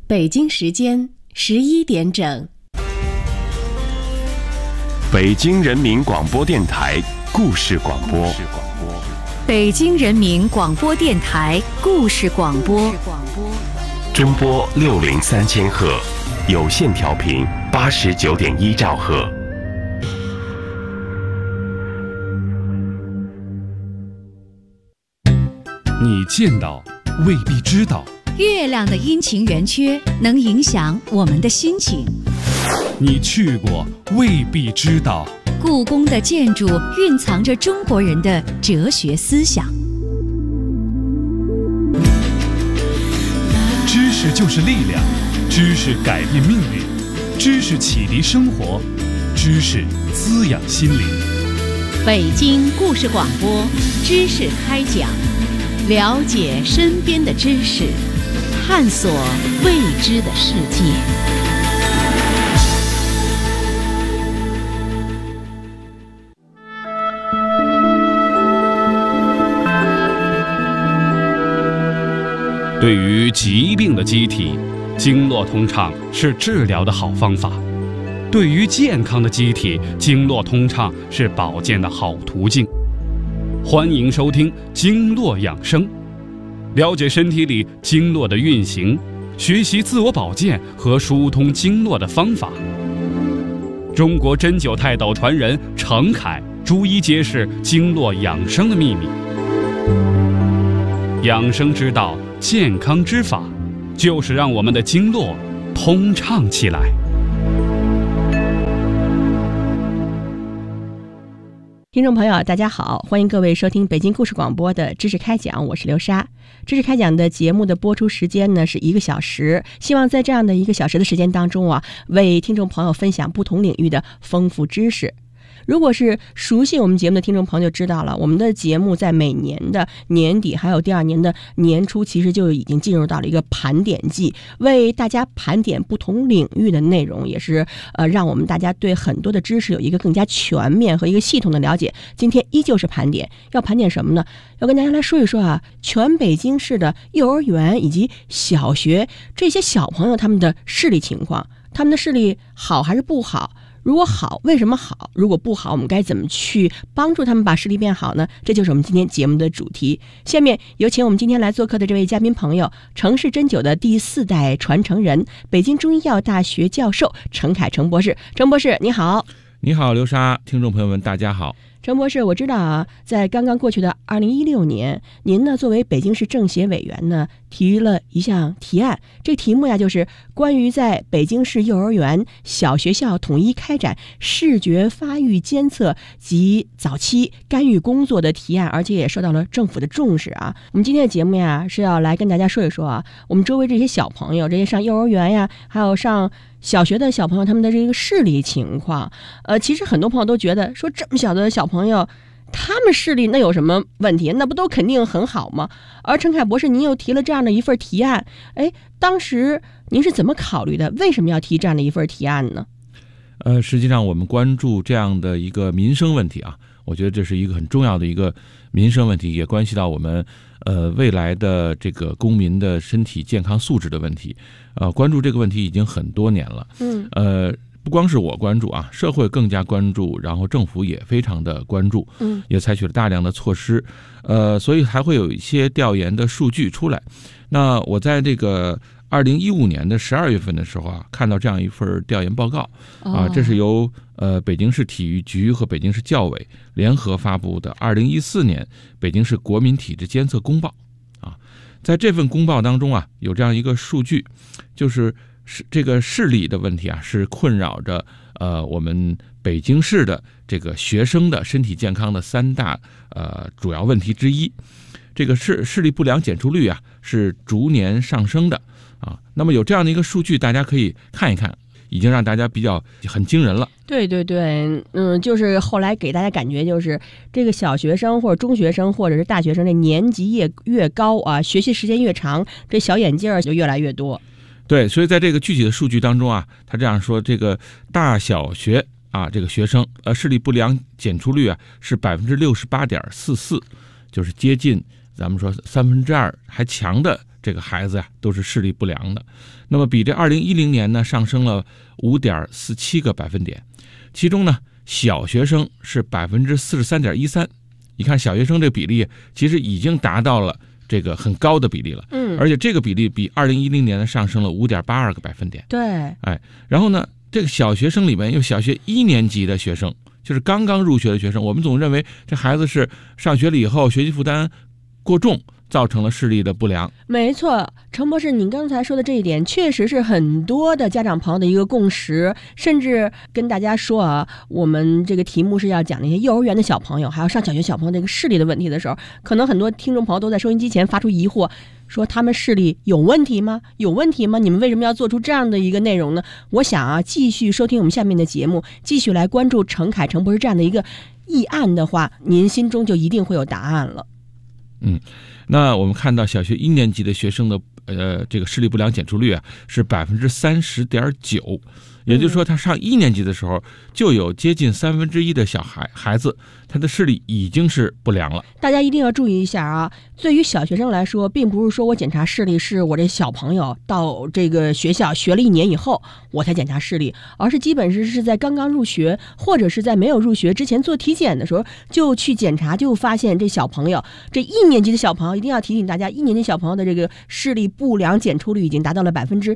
北京时间11点整。 北京人民广播电台故事广播。 北京人民广播电台故事广播。 中波603千赫，有线调频89.1兆赫。 你见到未必知道， 月亮的阴晴圆缺能影响我们的心情。 你去过未必知道， 故宫的建筑蕴藏着中国人的哲学思想。 知识就是力量，知识改变命运，知识启迪生活，知识滋养心灵。 北京故事广播知识开讲，了解身边的知识，探索未知的世界。 对于疾病的机体，经络通畅是治疗的好方法；对于健康的机体，经络通畅是保健的好途径。欢迎收听经络养生，了解身体里经络的运行，学习自我保健和疏通经络的方法。中国针灸泰斗传人程凯逐一揭示经络养生的秘密。养生之道，健康之法，就是让我们的经络通畅起来。 听众朋友大家好，欢迎各位收听北京故事广播的知识开讲，我是刘莎。知识开讲的节目的播出时间呢是1个小时，希望在这样的1个小时的时间当中啊，为听众朋友分享不同领域的丰富知识。如果是熟悉我们节目的听众朋友就知道了，我们的节目在每年的年底还有第2年的年初，其实就已经进入到了一个盘点季，为大家盘点不同领域的内容，也是让我们大家对很多的知识有一个更加全面和一个系统的了解。今天依旧是盘点，要盘点什么呢？要跟大家来说一说啊，全北京市的幼儿园以及小学这些小朋友他们的视力情况，他们的视力好还是不好？如果好，为什么好？如果不好，我们该怎么去帮助他们把视力变好呢？这就是我们今天节目的主题。下面有请我们今天来做客的这位嘉宾朋友，程氏针灸的第4代传承人，北京中医药大学教授程凯程博士。程博士你好。 你好刘莎，听众朋友们大家好。 程博士，我知道啊，在刚刚过去的2016年，您呢作为北京市政协委员呢，提了一项提案。这个题目呀，就是关于在北京市幼儿园、小学校统一开展视觉发育监测及早期干预工作的提案，而且也受到了政府的重视啊。我们今天的节目呀，是要来跟大家说一说啊，我们周围这些小朋友，这些上幼儿园呀，还有上小学的小朋友，他们的这个视力情况，其实很多朋友都觉得说，这么小的小朋友，他们视力那有什么问题？那不都肯定很好吗？而程凯博士，您又提了这样的一份提案，当时您是怎么考虑的？为什么要提这样的一份提案呢？ 实际上我们关注这样的一个民生问题啊，我觉得这是一个很重要的一个民生问题，也关系到我们未来的这个公民的身体健康素质的问题。关注这个问题已经很多年了。不光是我关注啊，社会更加关注，然后政府也非常的关注，也采取了大量的措施。所以还会有一些调研的数据出来。那我在这个2015年的12月份的时候啊，看到这样一份调研报告啊，这是由北京市体育局和北京市教委联合发布的2014年北京市国民体质监测公报啊。在这份公报当中啊，有这样一个数据，就是这个视力的问题啊，是困扰着我们北京市的这个学生的身体健康的3大主要问题之一。这个视力不良检出率啊是逐年上升的啊。那么有这样的一个数据，大家可以看一看，已经让大家很惊人了。 对对对，就是后来给大家感觉就是这个小学生或者中学生或者是大学生，这年级越高啊，学习时间越长，这小眼镜就越来越多。 对，所以在这个具体的数据当中啊，他这样说，这个大小学啊，这个学生视力不良检出率啊是68.44%，就是接近咱们说2/3还强的这个孩子呀都是视力不良的。那么比这2010年呢上升了5.47个百分点，其中呢小学生是43.13%。你看小学生这个比例其实已经达到了这个很高的比例了，而且这个比例比2010年呢上升了5.82个百分点。 对， 然后呢，这个小学生里面有小学1年级的学生，就是刚刚入学的学生，我们总认为这孩子是上学了以后学习负担过重，造成了视力的不良。 没错，程博士，您刚才说的这一点确实是很多的家长朋友的一个共识，甚至跟大家说啊，我们这个题目是要讲那些幼儿园的小朋友还有上小学小朋友这个视力的问题的时候，可能很多听众朋友都在收音机前发出疑惑，说他们视力有问题吗？有问题吗？你们为什么要做出这样的一个内容呢？我想啊，继续收听我们下面的节目，继续来关注程凯程博士这样的一个议案的话，您心中就一定会有答案了。 那我们看到小学1年级的学生的这个视力不良检出率啊是30.9%，也就是说他上1年级的时候就有接近1/3的小孩子他的视力已经是不良了。 大家一定要注意一下啊，对于小学生来说，并不是说我检查视力是我这小朋友到这个学校学了1年以后我才检查视力，而是基本是在刚刚入学或者是在没有入学之前做体检的时候就去检查，就发现这小朋友，这1年级的小朋友，一定要提醒大家，1年级小朋友的这个视力不良检出率已经达到了30.9%，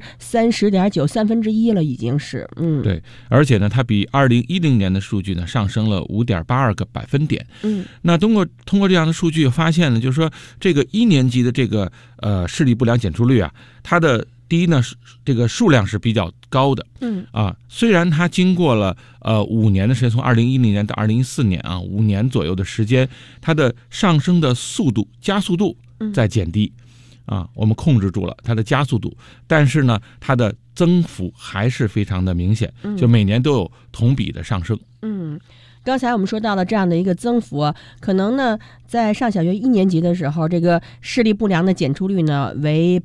1/3了，已经是对，而且呢，它比2010年的数据呢上升了5.82个百分点。那通过这样的数据发现呢，就是说这个1年级的这个视力不良检出率啊，它的第一呢是这个数量是比较高的。虽然它经过了5年的时间，从2010年到2014年啊，5年左右的时间，它的上升的速度加速度在减低。我们控制住了它的加速度，但是呢，它的增幅还是非常的明显，就每年都有同比的上升。 刚才我们说到了这样的一个增幅，可能呢，在上小学1年级的时候，这个视力不良的检出率呢为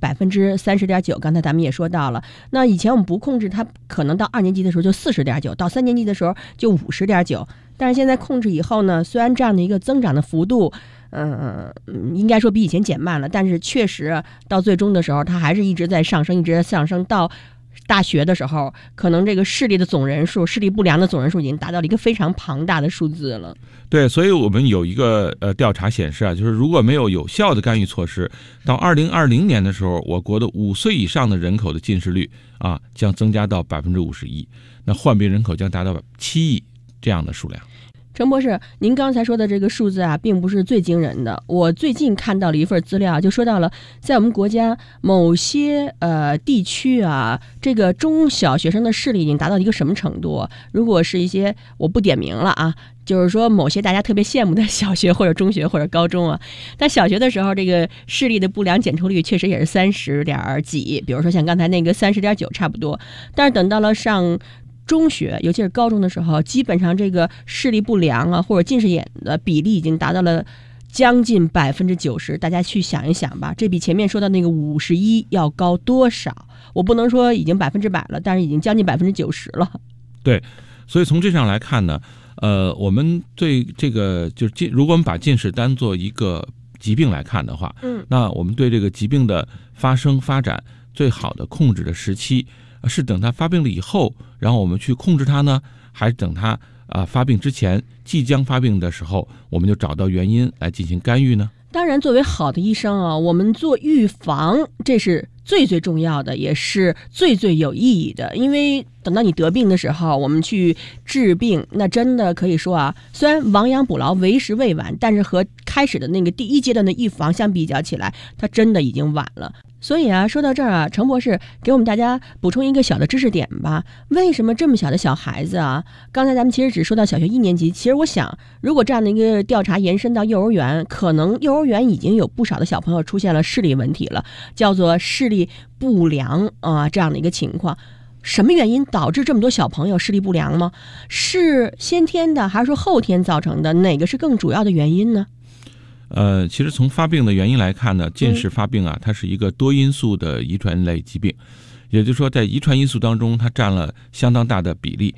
30.9%，刚才咱们也说到了。那以前我们不控制它，可能到2年级的时候就40.9%，到3年级的时候就50.9%。但是现在控制以后呢，虽然这样的一个增长的幅度，应该说比以前减慢了，但是确实到最终的时候，它还是一直在上升，一直在上升。到大学的时候，可能这个视力的总人数，视力不良的总人数已经达到了一个非常庞大的数字了。 对，所以我们有一个调查显示啊，就是如果没有有效的干预措施，到2020年的时候，我国的5岁以上的人口的近视率将增加到51%，那患病人口将达到7亿这样的数量。 程博士，您刚才说的这个数字啊，并不是最惊人的。我最近看到了一份资料，就说到了在我们国家某些地区啊，这个中小学生的视力已经达到一个什么程度？如果是一些我不点名了啊，就是说某些大家特别羡慕的小学或者中学或者高中啊，但小学的时候这个视力的不良检出率确实也是30点几，比如说像刚才那个30.9差不多。但是等到了上中学，尤其是高中的时候，基本上这个视力不良啊或者近视眼的比例已经达到了将近90%。大家去想一想吧，这比前面说的那个51要高多少？我不能说已经100%了，但是已经将近90%了。 对，所以从这上来看呢，我们对这个就是如果我们把近视当做一个疾病来看的话，那我们对这个疾病的发生发展最好的控制的时期，是等它发病了以后，然后我们去控制它呢，还是等它发病之前，即将发病的时候，我们就找到原因来进行干预呢？ 当然，作为好的医生啊，我们做预防，这是最重要的，也是最有意义的。因为等到你得病的时候，我们去治病，那真的可以说啊，虽然亡羊补牢为时未晚，但是和开始的那个第1阶段的预防相比较起来，它真的已经晚了。所以啊，说到这儿啊，程博士给我们大家补充一个小的知识点吧。为什么这么小的小孩子啊？刚才咱们其实只说到小学1年级，其实我想，如果这样的一个调查延伸到幼儿园，可能幼儿园已经有不少的小朋友出现了视力问题了，叫做视力不良这样的一个情况。什么原因导致这么多小朋友视力不良吗？是先天的还是说后天造成的？哪个是更主要的原因呢？ 其实从发病的原因来看呢，近视发病啊，它是一个多因素的遗传类疾病，也就是说在遗传因素当中它占了相当大的比例。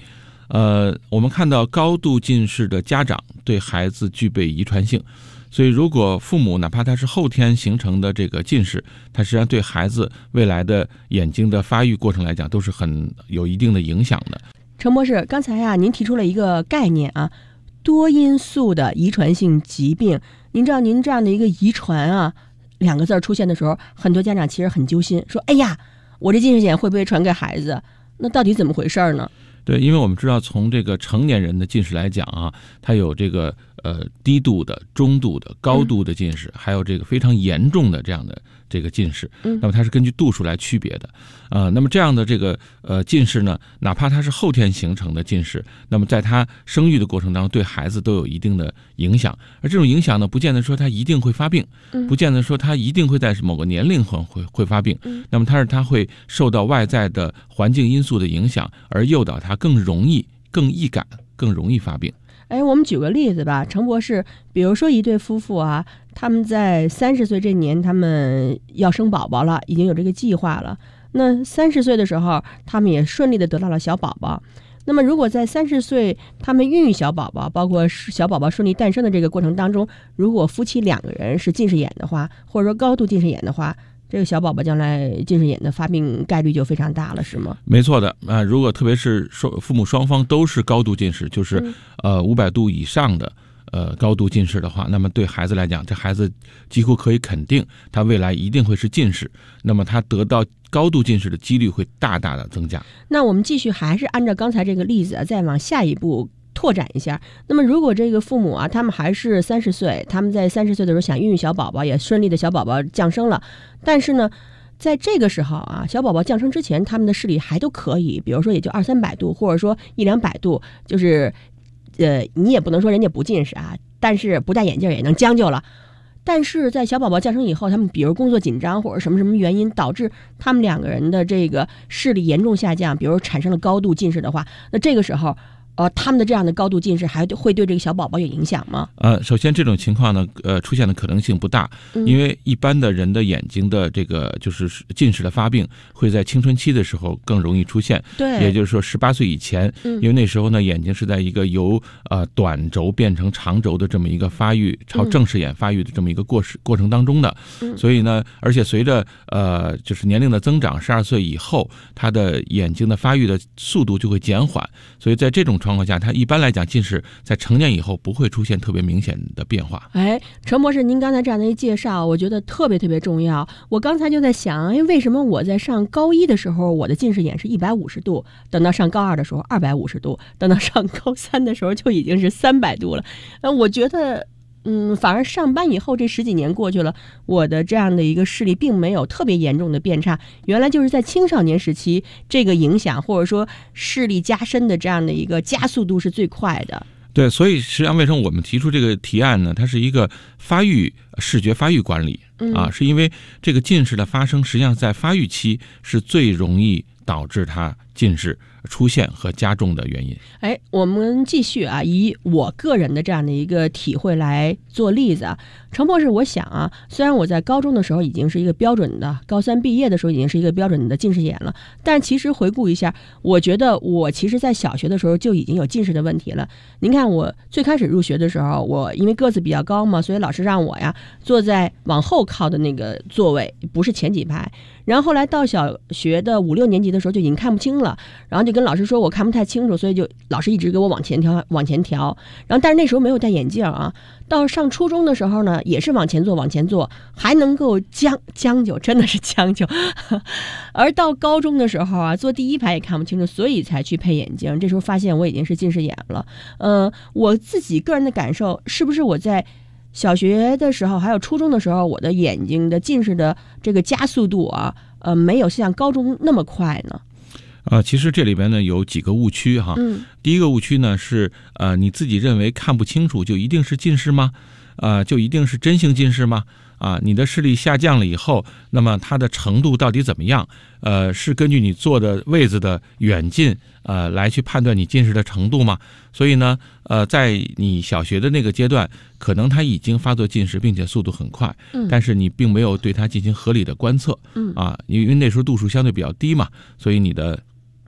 我们看到高度近视的家长对孩子具备遗传性，所以如果父母哪怕他是后天形成的这个近视，他实际上对孩子未来的眼睛的发育过程来讲都是很有一定的影响的。 陈博士，刚才您提出了一个概念啊，多因素的遗传性疾病。您知道您这样的一个遗传啊2个字出现的时候，很多家长其实很揪心，说哎呀，我这近视眼会不会传给孩子？那到底怎么回事呢？ 对，因为我们知道从这个成年人的近视来讲啊，它有这个低度的、中度的、高度的近视，还有这个非常严重的这样的这个近视，那么它是根据度数来区别的。那么这样的这个近视呢，哪怕它是后天形成的近视，那么在它生育的过程当中，对孩子都有一定的影响。而这种影响呢，不见得说它一定会发病，不见得说它一定会在某个年龄会发病。那么它会受到外在的环境因素的影响，而诱导它更容易、更易感、更容易发病。 我们举个例子吧，陈博士，比如说一对夫妇啊，他们在30岁这年，他们要生宝宝了，已经有这个计划了。那30岁的时候，他们也顺利的得到了小宝宝。那么如果在30岁他们孕育小宝宝，包括小宝宝顺利诞生的这个过程当中，如果夫妻2个人是近视眼的话，或者说高度近视眼的话，这个小宝宝将来近视眼的发病概率就非常大了，是吗？ 没错的啊，如果特别是父母双方都是高度近视，就是500度以上的高度近视的话，那么对孩子来讲，这孩子几乎可以肯定他未来一定会是近视，那么他得到高度近视的几率会大大的增加。 那我们继续还是按照刚才这个例子再往下一步拓展一下。那么如果这个父母啊，他们还是30岁，他们在30岁的时候想孕育小宝宝，也顺利的小宝宝降生了，但是呢在这个时候啊，小宝宝降生之前，他们的视力还都可以，比如说也就200-300度，或者说100-200度，就是你也不能说人家不近视啊，但是不戴眼镜也能将就了。但是在小宝宝降生以后，他们比如工作紧张或者什么原因导致他们2个人的这个视力严重下降，比如产生了高度近视的话，那这个时候他们的这样的高度近视还会对这个小宝宝有影响吗？ 首先这种情况呢，出现的可能性不大，因为一般的人的眼睛的这个就是近视的发病会在青春期的时候更容易出现， 对， 也就是说18岁以前，因为那时候呢眼睛是在一个由短轴变成长轴的这么一个发育，朝正视眼发育的这么一个过程当中的，所以呢，而且随着就是年龄的增长，12岁以后，他的眼睛的发育的速度就会减缓，所以在这种状况下，他一般来讲近视在成年以后不会出现特别明显的变化。 陈博士，您刚才这样的一介绍，我觉得特别特别重要。我刚才就在想，为什么我在上高1的时候，我的近视眼是150度，等到上高2的时候250度，等到上高3的时候就已经是300度了。我觉得反而上班以后这10几年过去了，我的这样的一个视力并没有特别严重的变差，原来就是在青少年时期这个影响或者说视力加深的这样的一个加速度是最快的。 对，所以实际上为什么我们提出这个提案呢？它是一个视觉发育管理是因为这个近视的发生实际上在发育期是最容易导致它近视出现和加重的原因。 我们继续啊，以我个人的这样的一个体会来做例子啊。陈博士，我想啊，虽然我在高中的时候已经是一个标准的，高3毕业的时候已经是一个标准的近视眼了，但其实回顾一下，我觉得我其实在小学的时候就已经有近视的问题了。您看我最开始入学的时候，我因为个子比较高嘛，所以老师让我呀坐在往后靠的那个座位，不是前几排。然后后来到小学的5、6年级的时候就已经看不清了，然后就跟老师说我看不太清楚，所以就老师一直给我往前调。然后但是那时候没有戴眼镜啊。到上初中的时候呢，也是往前坐，还能够将就，真的是将就。而到高中的时候啊，坐第1排也看不清楚，所以才去配眼镜。这时候发现我已经是近视眼了。我自己个人的感受，是不是我在小学的时候还有初中的时候，我的眼睛的近视的这个加速度啊，没有像高中那么快呢？ 其实这里边呢有几个误区哈。第一个误区呢是你自己认为看不清楚就一定是近视吗？就一定是真性近视吗？你的视力下降了以后，那么它的程度到底怎么样？是根据你坐的位子的远近来去判断你近视的程度吗？所以呢，在你小学的那个阶段，可能它已经发作近视，并且速度很快，但是你并没有对它进行合理的观测，因为那时候度数相对比较低嘛，所以你的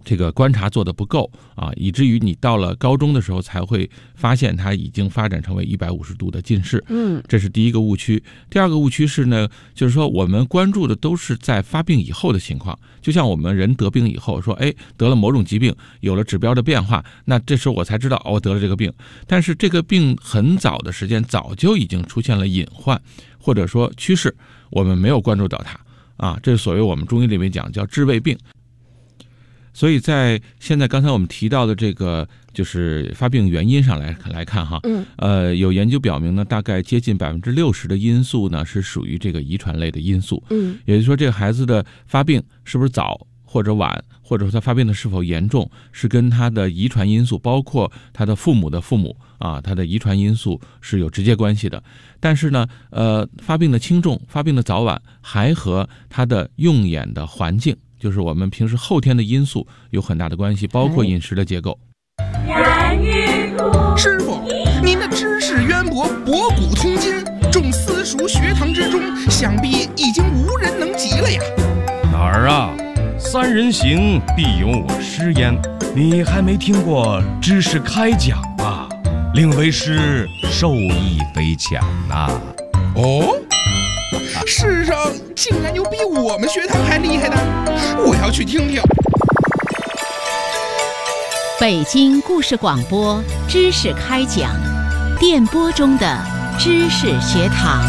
这个观察做得不够啊，以至于你到了高中的时候才会发现它已经发展成为150度的近视。这是第一个误区。第二个误区是呢，就是说我们关注的都是在发病以后的情况，就像我们人得病以后说，得了某种疾病，有了指标的变化，那这时候我才知道我得了这个病。但是这个病很早的时间早就已经出现了隐患，或者说趋势，我们没有关注到它啊，这是所谓我们中医里面讲叫治未病。所以在现在刚才我们提到的这个就是发病原因上来看哈，有研究表明呢，大概接近60%的因素呢是属于这个遗传类的因素。也就是说这个孩子的发病是不是早或者晚，或者说他发病的是否严重，是跟他的遗传因素，包括他的父母的父母啊，他的遗传因素是有直接关系的。但是呢，发病的轻重、发病的早晚，还和他的用眼的环境，就是我们平时后天的因素有很大的关系，包括饮食的结构。 师傅，您的知识渊博，博古通今，众私塾学堂之中，想必已经无人能及了呀。 哪儿啊？三人行，必有我师焉。你还没听过知识开讲吧？令为师受益匪浅呐。 哦，世上竟然有比我们学堂还厉害的，我要去听听。 北京故事广播知识开讲，电波中的知识学堂。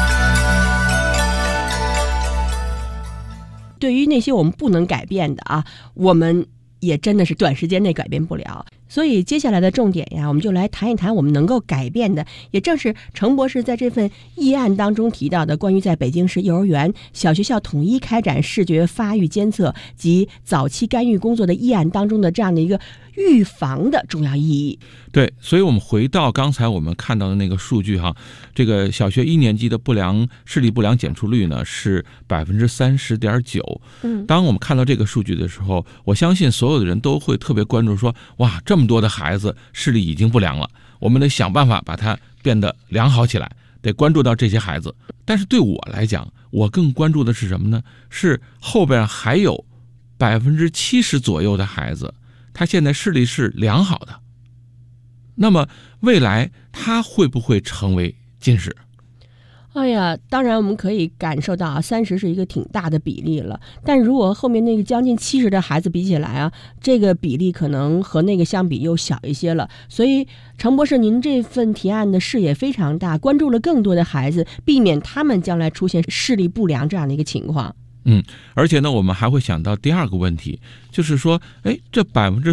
对于那些我们不能改变的啊，我们也真的是短时间内改变不了。所以接下来的重点呀，我们就来谈一谈我们能够改变的，也正是程博士在这份议案当中提到的关于在北京市幼儿园、小学校统一开展视觉发育监测及早期干预工作的议案当中的这样的一个预防的重要意义。 对，所以我们回到刚才我们看到的那个数据哈，这个小学1年级的视力不良检出率呢是30.9%。当我们看到这个数据的时候，我相信所有的人都会特别关注说，哇，这么多的孩子视力已经不良了，我们得想办法把它变得良好起来，得关注到这些孩子。但是对我来讲，我更关注的是什么呢？是后边还有70%左右的孩子，他现在视力是良好的，那么未来他会不会成为近视？ 哎呀，当然我们可以感受到30是一个挺大的比例了，但如果后面那个将近70的孩子比起来啊，这个比例可能和那个相比又小一些了。所以程博士，您这份提案的视野非常大，关注了更多的孩子，避免他们将来出现视力不良这样的一个情况。 而且呢，我们还会想到第二个问题，就是说，这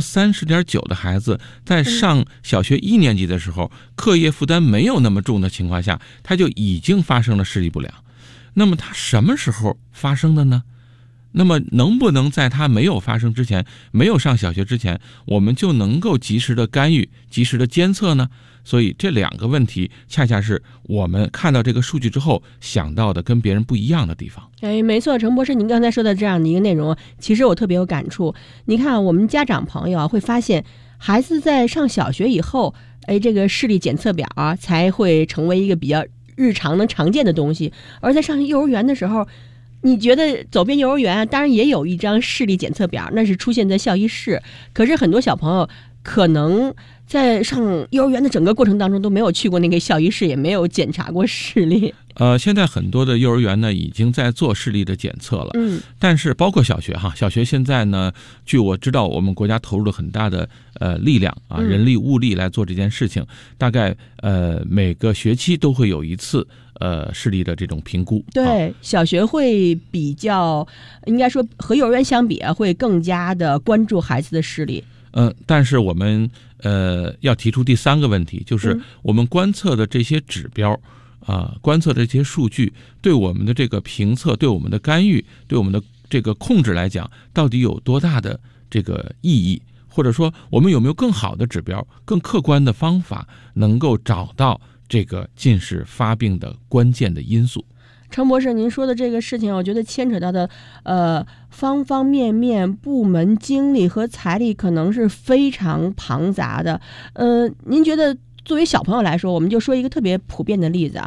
30.9%的孩子在上小学1年级的时候，课业负担没有那么重的情况下，他就已经发生了视力不良。那么他什么时候发生的呢？那么能不能在他没有发生之前，没有上小学之前，我们就能够及时的干预、及时的监测呢？所以这两个问题恰恰是我们看到这个数据之后想到的跟别人不一样的地方。 没错，程博士您刚才说的这样的一个内容，其实我特别有感触。你看我们家长朋友会发现，孩子在上小学以后，这个视力检测表啊才会成为一个比较日常能常见的东西。而在上幼儿园的时候，你觉得走遍幼儿园当然也有一张视力检测表，那是出现在校医室。可是很多小朋友可能在上幼儿园的整个过程当中都没有去过那个校医室，也没有检查过视力。 现在很多的幼儿园呢已经在做视力的检测了。但是包括小学哈，小学现在呢，据我知道，我们国家投入了很大的力量啊，人力物力来做这件事情。大概每个学期都会有一次视力的这种评估。 对，小学会比较，应该说和幼儿园相比啊，会更加的关注孩子的视力。 但是我们要提出第三个问题，就是我们观测的这些指标观测的这些数据对我们的这个评测、对我们的干预、对我们的这个控制来讲，到底有多大的这个意义？或者说我们有没有更好的指标、更客观的方法能够找到这个近视发病的关键的因素？ 程博士，您说的这个事情，我觉得牵扯到的方方面面、部门精力和财力可能是非常庞杂的。您觉得作为小朋友来说，我们就说一个特别普遍的例子啊，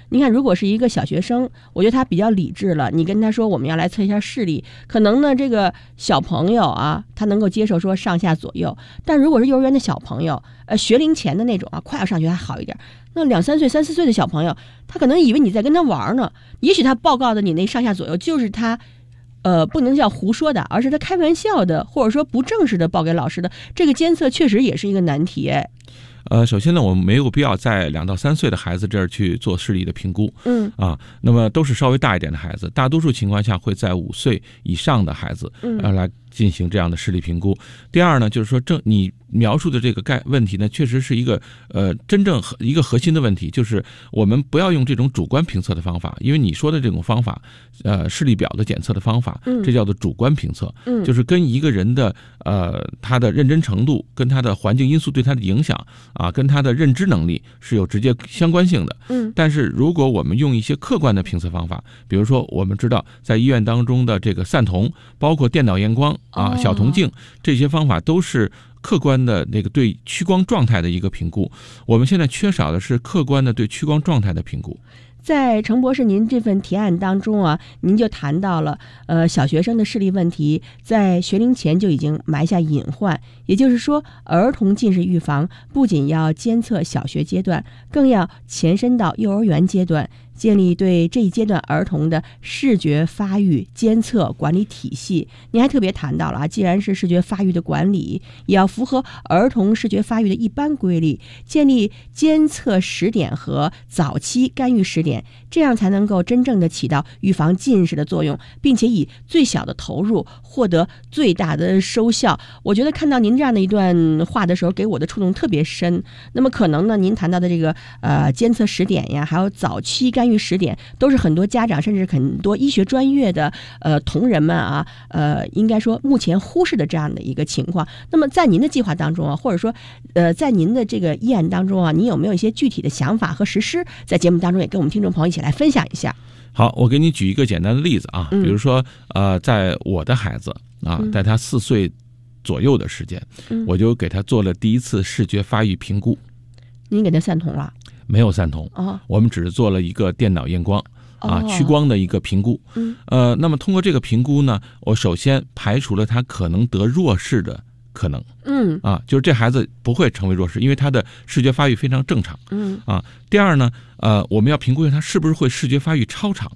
你看，如果是一个小学生，我觉得他比较理智了，你跟他说我们要来测一下视力，可能呢这个小朋友啊，他能够接受说上下左右。但如果是幼儿园的小朋友，学龄前的那种啊，快要上学还好一点，那2、3岁、3、4岁的小朋友，他可能以为你在跟他玩呢，也许他报告的你那上下左右就是他不能叫胡说的，而是他开玩笑的，或者说不正式的报给老师的。这个监测确实也是一个难题。 首先呢，我们没有必要在2到3岁的孩子这儿去做视力的评估，那么都是稍微大一点的孩子，大多数情况下会在5岁以上的孩子，来进行这样的视力评估。第二呢，就是说你描述的这个问题呢，确实是一个真正一个核心的问题，就是我们不要用这种主观评测的方法，因为你说的这种方法，视力表的检测的方法，这叫做主观评测，就是跟一个人的他的认真程度，跟他的环境因素对他的影响啊，跟他的认知能力是有直接相关性的。但是如果我们用一些客观的评测方法，比如说我们知道在医院当中的这个散瞳，包括电脑验光啊、小瞳镜，这些方法都是客观的那个对屈光状态的一个评估。我们现在缺少的是客观的对屈光状态的评估。 在程博士您这份提案当中啊，您就谈到了小学生的视力问题在学龄前就已经埋下隐患，也就是说儿童近视预防不仅要监测小学阶段，更要前伸到幼儿园阶段，建立对这一阶段儿童的视觉发育监测管理体系。您还特别谈到了既然是视觉发育的管理，也要符合儿童视觉发育的一般规律，建立监测时点和早期干预时点，这样才能够真正的起到预防近视的作用，并且以最小的投入获得最大的收效。我觉得看到您这样的一段话的时候，给我的触动特别深。那么可能呢，您谈到的这个监测时点呀，还有早期干预时点，都是很多家长甚至很多医学专业的同仁们啊，应该说目前忽视的这样的一个情况。那么在您的计划当中啊，或者说在您的这个议案当中啊，您有没有一些具体的想法和实施，在节目当中也跟我们听众朋友一起来分享一下？ 好，我给你举一个简单的例子啊，比如说在我的孩子啊，在他4岁左右的时间，我就给他做了第一次视觉发育评估。 您给他散瞳了？ 没有散瞳，我们只是做了一个电脑验光屈光的一个评估。那么通过这个评估呢，我首先排除了他可能得弱视的可能。就是这孩子不会成为弱视，因为他的视觉发育非常正常。第二呢，我们要评估他是不是会视觉发育超常。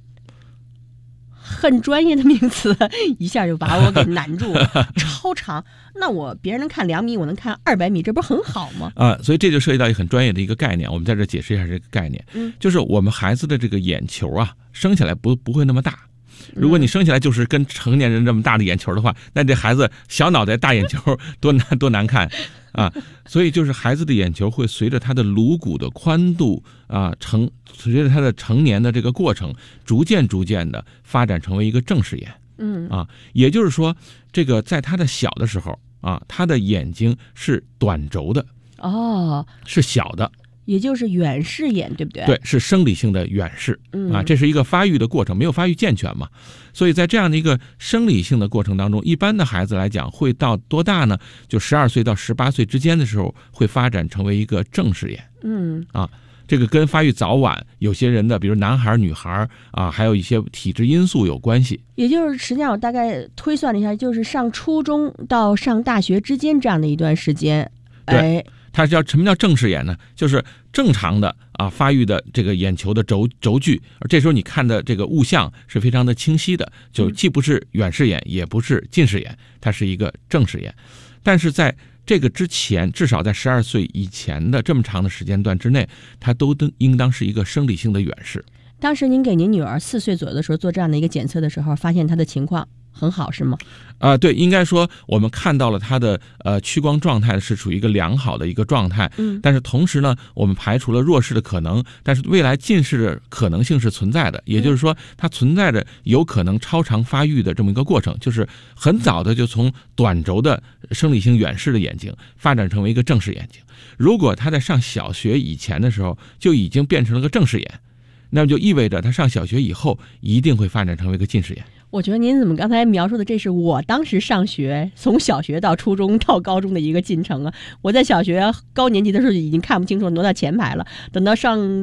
很专业的名词，一下就把我给难住了。超长，那我别人能看2米，我能看200米，这不是很好吗？ 所以这就涉及到一个很专业的一个概念，我们在这解释一下这个概念。就是我们孩子的这个眼球啊，生起来不会那么大。如果你生起来就是跟成年人这么大的眼球的话，那这孩子小脑袋大眼球多难看啊！所以就是孩子的眼球会随着他的颅骨的宽度啊，随着他的成年的这个过程，逐渐的发展成为一个正视眼。也就是说，这个在他的小的时候啊，他的眼睛是短轴的，是小的。 也就是远视眼，对不对？ 对，是生理性的远视这是一个发育的过程，没有发育健全嘛。所以在这样的一个生理性的过程当中，一般的孩子来讲会到多大呢？就12岁到18岁之间的时候会发展成为一个正视眼。这个跟发育早晚有些人的，比如男孩女孩啊，还有一些体质因素有关系。 也就是实际上我大概推算了一下，就是上初中到上大学之间这样的一段时间。 对，它什么叫正视眼呢？就是正常的发育的这个眼球的轴距，而这时候你看的这个物象是非常的清晰的，就既不是远视眼，也不是近视眼，它是一个正视眼。但是在这个之前，至少在12岁以前的这么长的时间段之内，它都应当是一个生理性的远视。 当时您给您女儿4岁左右的时候做这样的一个检测的时候，发现她的情况很好是吗？ 对，应该说我们看到了它的屈光状态是处于一个良好的一个状态。但是同时呢，我们排除了弱视的可能，但是未来近视的可能性是存在的，也就是说它存在着有可能超常发育的这么一个过程，就是很早的就从短轴的生理性远视的眼睛发展成为一个正视眼睛。如果他在上小学以前的时候就已经变成了个正视眼，那么就意味着他上小学以后一定会发展成为一个近视眼。 我觉得您怎么刚才描述的，这是我当时上学从小学到初中到高中的一个进程啊！我在小学高年级的时候已经看不清楚，挪到前排了。等到上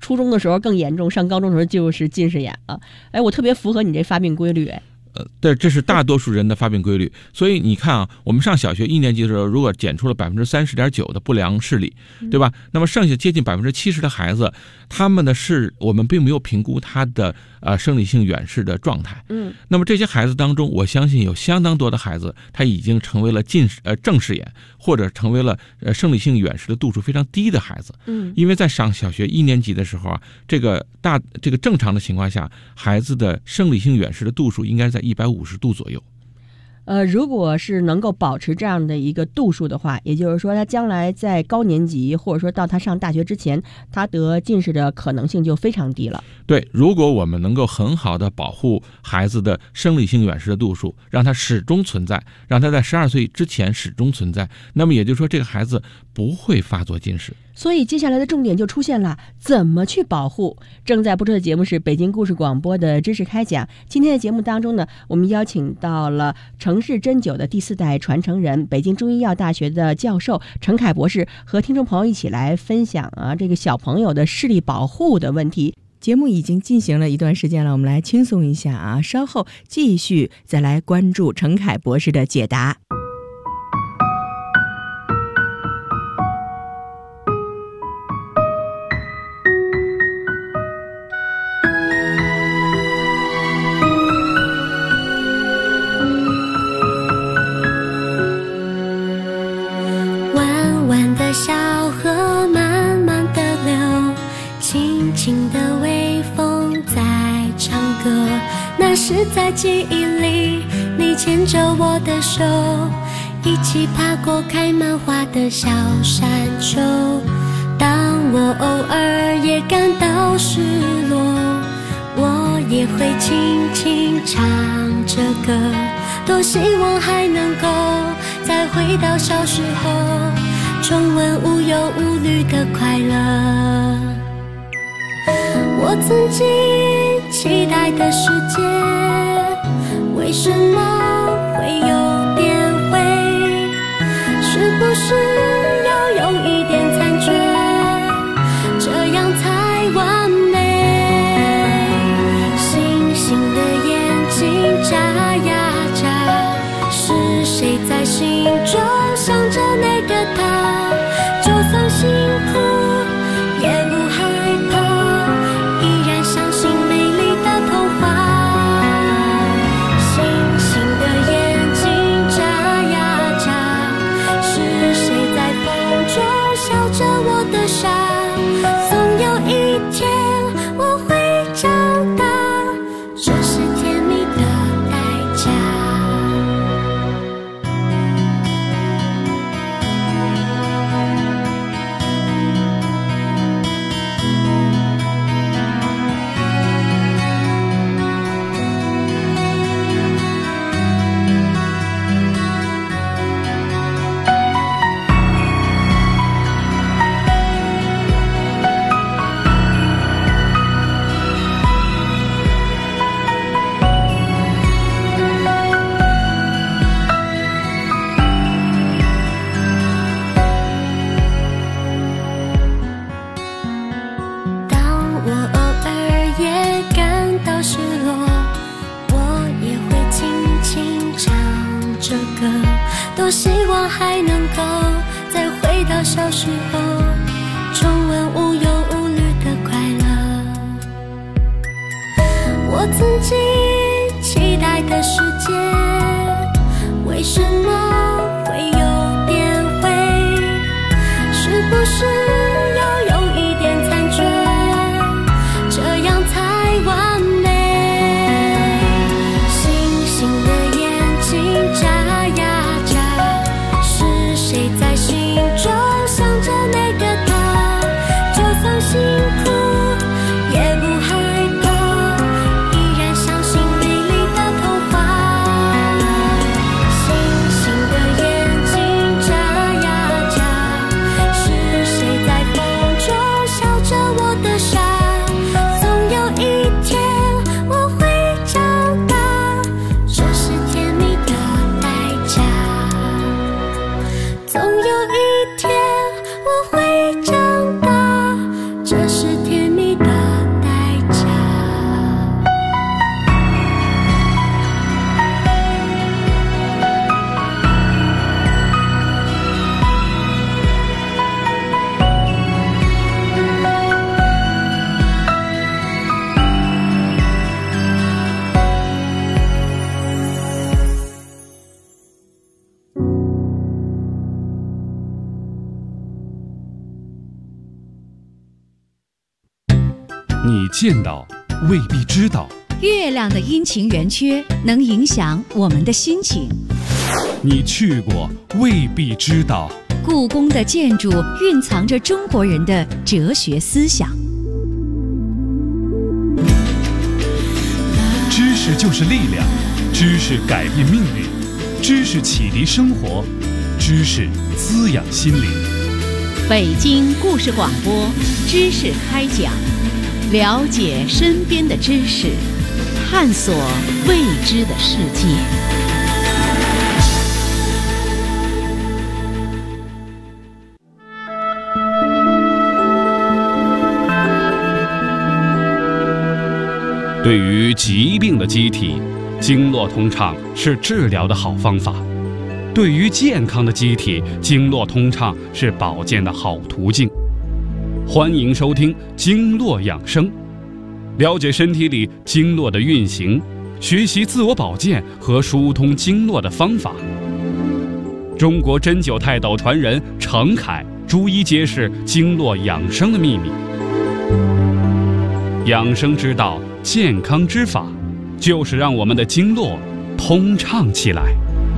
初中的时候更严重，上高中的时候就是近视眼了。哎，我特别符合你这发病规律。哎， 对，这是大多数人的发病规律。所以你看啊，我们上小学1年级的时候，如果检出了30.9%的不良视力，对吧？那么剩下接近70%的孩子，他们的我们并没有评估他的生理性远视的状态。那么这些孩子当中，我相信有相当多的孩子，他已经成为了正视眼，或者成为了生理性远视的度数非常低的孩子。因为在上小学1年级的时候啊，这个正常的情况下，孩子的生理性远视的度数应该在150度左右。 如果是能够保持这样的一个度数的话，也就是说他将来在高年级或者说到他上大学之前，他得近视的可能性就非常低了。 对，如果我们能够很好的保护孩子的生理性远视的度数，让他始终存在，让他在12岁之前始终存在，那么也就是说这个孩子不会发作近视。 所以接下来的重点就出现了，怎么去保护？正在播出的节目是北京故事广播的知识开讲。今天的节目当中呢，我们邀请到了城市针灸的第4代传承人，北京中医药大学的教授陈凯博士，和听众朋友一起来分享这个小朋友的视力保护的问题。 节目已经进行了一段时间了，我们来轻松一下稍后继续再来关注陈凯博士的解答。 小河慢慢的流，轻轻的微风在唱歌。那是在记忆里，你牵着我的手，一起爬过开满花的小山丘。当我偶尔也感到失落，我也会轻轻唱着歌，多希望还能够再回到小时候，重温无忧无虑的快乐。我曾经期待的世界，为什么会有点灰？是不是要有一点残缺，这样才完美？星星的眼睛眨呀眨，是谁在心中想着那个他？就算辛苦也不害怕，依然相信美丽的童话。星星的眼睛眨呀眨，是谁在风中笑着我的傻？总有一天我会长大，这是甜蜜的代价。多希望还能够再回到小时候，重温无忧无虑的快乐。我曾经期待的世界，为什么会有点灰？是不是要有一点残缺，这样才完美？星星的眼睛眨呀眨，是谁在心中想着那个他？就算辛苦也不害怕，依然相信美丽的童话。星星的眼睛眨呀眨，是谁你见到未必知道， 月亮的阴晴圆缺能影响我们的心情。 你去过未必知道， 故宫的建筑蕴藏着中国人的哲学思想。 知识就是力量，知识改变命运，知识启迪生活，知识滋养心灵。 北京故事广播知识开讲，了解身边的知识，探索未知的世界。 对于疾病的机体，经络通畅是治疗的好方法；对于健康的机体，经络通畅是保健的好途径。欢迎收听经络养生，了解身体里经络的运行，学习自我保健和疏通经络的方法。中国针灸泰斗传人程凯逐一揭示经络养生的秘密。养生之道，健康之法，就是让我们的经络通畅起来。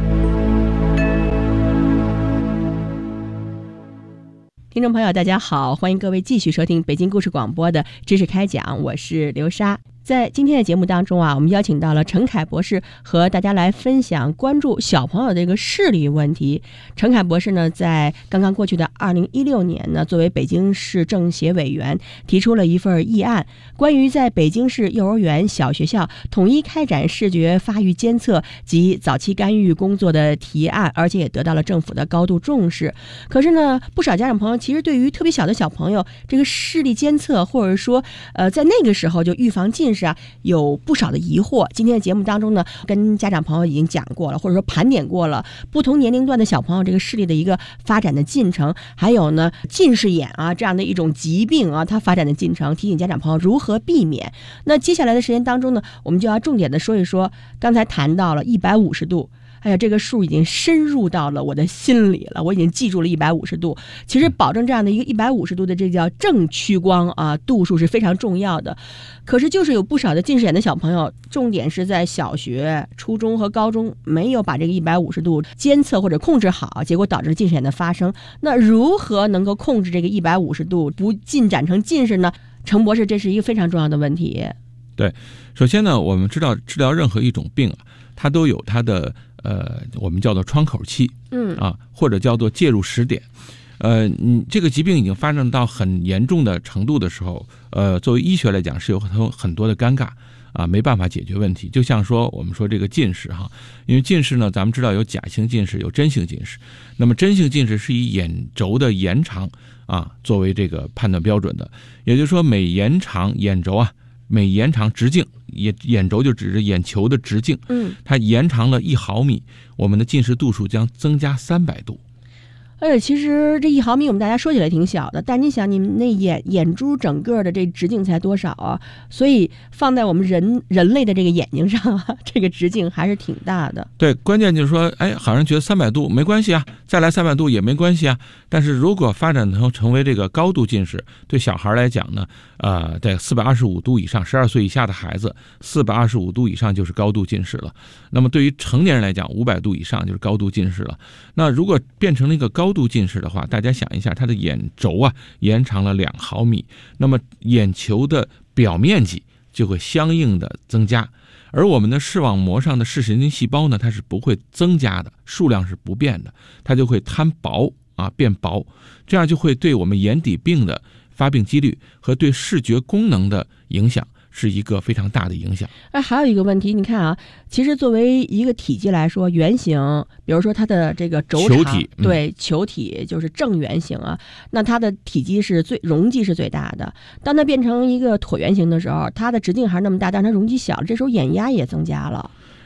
听众朋友大家好，欢迎各位继续收听北京故事广播的知识开讲，我是刘莎。在今天的节目当中我们邀请到了程凯博士和大家来分享关注小朋友的这个视力问题。程凯博士呢，在刚刚过去的2016年呢，作为北京市政协委员，提出了一份议案，关于在北京市幼儿园、小学校统一开展视觉发育监测及早期干预工作的提案，而且也得到了政府的高度重视。可是呢，不少家长朋友其实对于特别小的小朋友这个视力监测，或者说在那个时候就预防近视有不少的疑惑。今天的节目当中呢，跟家长朋友已经讲过了，或者说盘点过了不同年龄段的小朋友这个视力的一个发展的进程，还有呢近视眼这样的一种疾病它发展的进程，提醒家长朋友如何避免。那接下来的时间当中呢，我们就要重点的说一说刚才谈到了150度。哎呀，这个数已经深入到了我的心里了，我已经记住了150度。其实保证这样的一个150度的这叫正屈光度数是非常重要的。可是就是有不少的近视眼的小朋友，重点是在小学、初中和高中没有把这个150度监测或者控制好，结果导致近视眼的发生。那如何能够控制这个150度不进展成近视呢？程博士，这是一个非常重要的问题。 对，首先呢，我们知道治疗任何一种病它都有它的我们叫做窗口期，或者叫做介入时点。这个疾病已经发展到很严重的程度的时候，作为医学来讲是有很多的尴尬没办法解决问题。就像说我们说这个近视因为近视呢，咱们知道有假性近视，有真性近视。那么真性近视是以眼轴的延长作为这个判断标准的，也就是说每延长眼轴每延长直径，眼轴就指着眼球的直径，它延长了1毫米，我们的近视度数将增加300度。 其实这1毫米我们大家说起来挺小的，但你想你们那眼珠整个的这直径才多少所以放在我们人类的这个眼睛上这个直径还是挺大的。 对，关键就是说好像觉得300度没关系再来300度也没关系但是如果发展成为这个高度近视，对小孩来讲呢在425度以上，12岁以下的孩子425度以上就是高度近视了。那么对于成年人来讲，500度以上就是高度近视了。那如果变成了一个高度近视的话，大家想一下，它的眼轴延长了2毫米，那么眼球的表面积就会相应的增加，而我们的视网膜上的视神经细胞呢，它是不会增加的，数量是不变的，它就会摊薄变薄，这样就会对我们眼底病的发病几率和对视觉功能的影响是一个非常大的影响。 还有一个问题，你看其实作为一个体积来说，圆形，比如说它的这个轴长， 球体， 对，球体就是正圆形那它的体积是容积是最大的。当它变成一个椭圆形的时候，它的直径还是那么大，但是它容积小了，这时候眼压也增加了。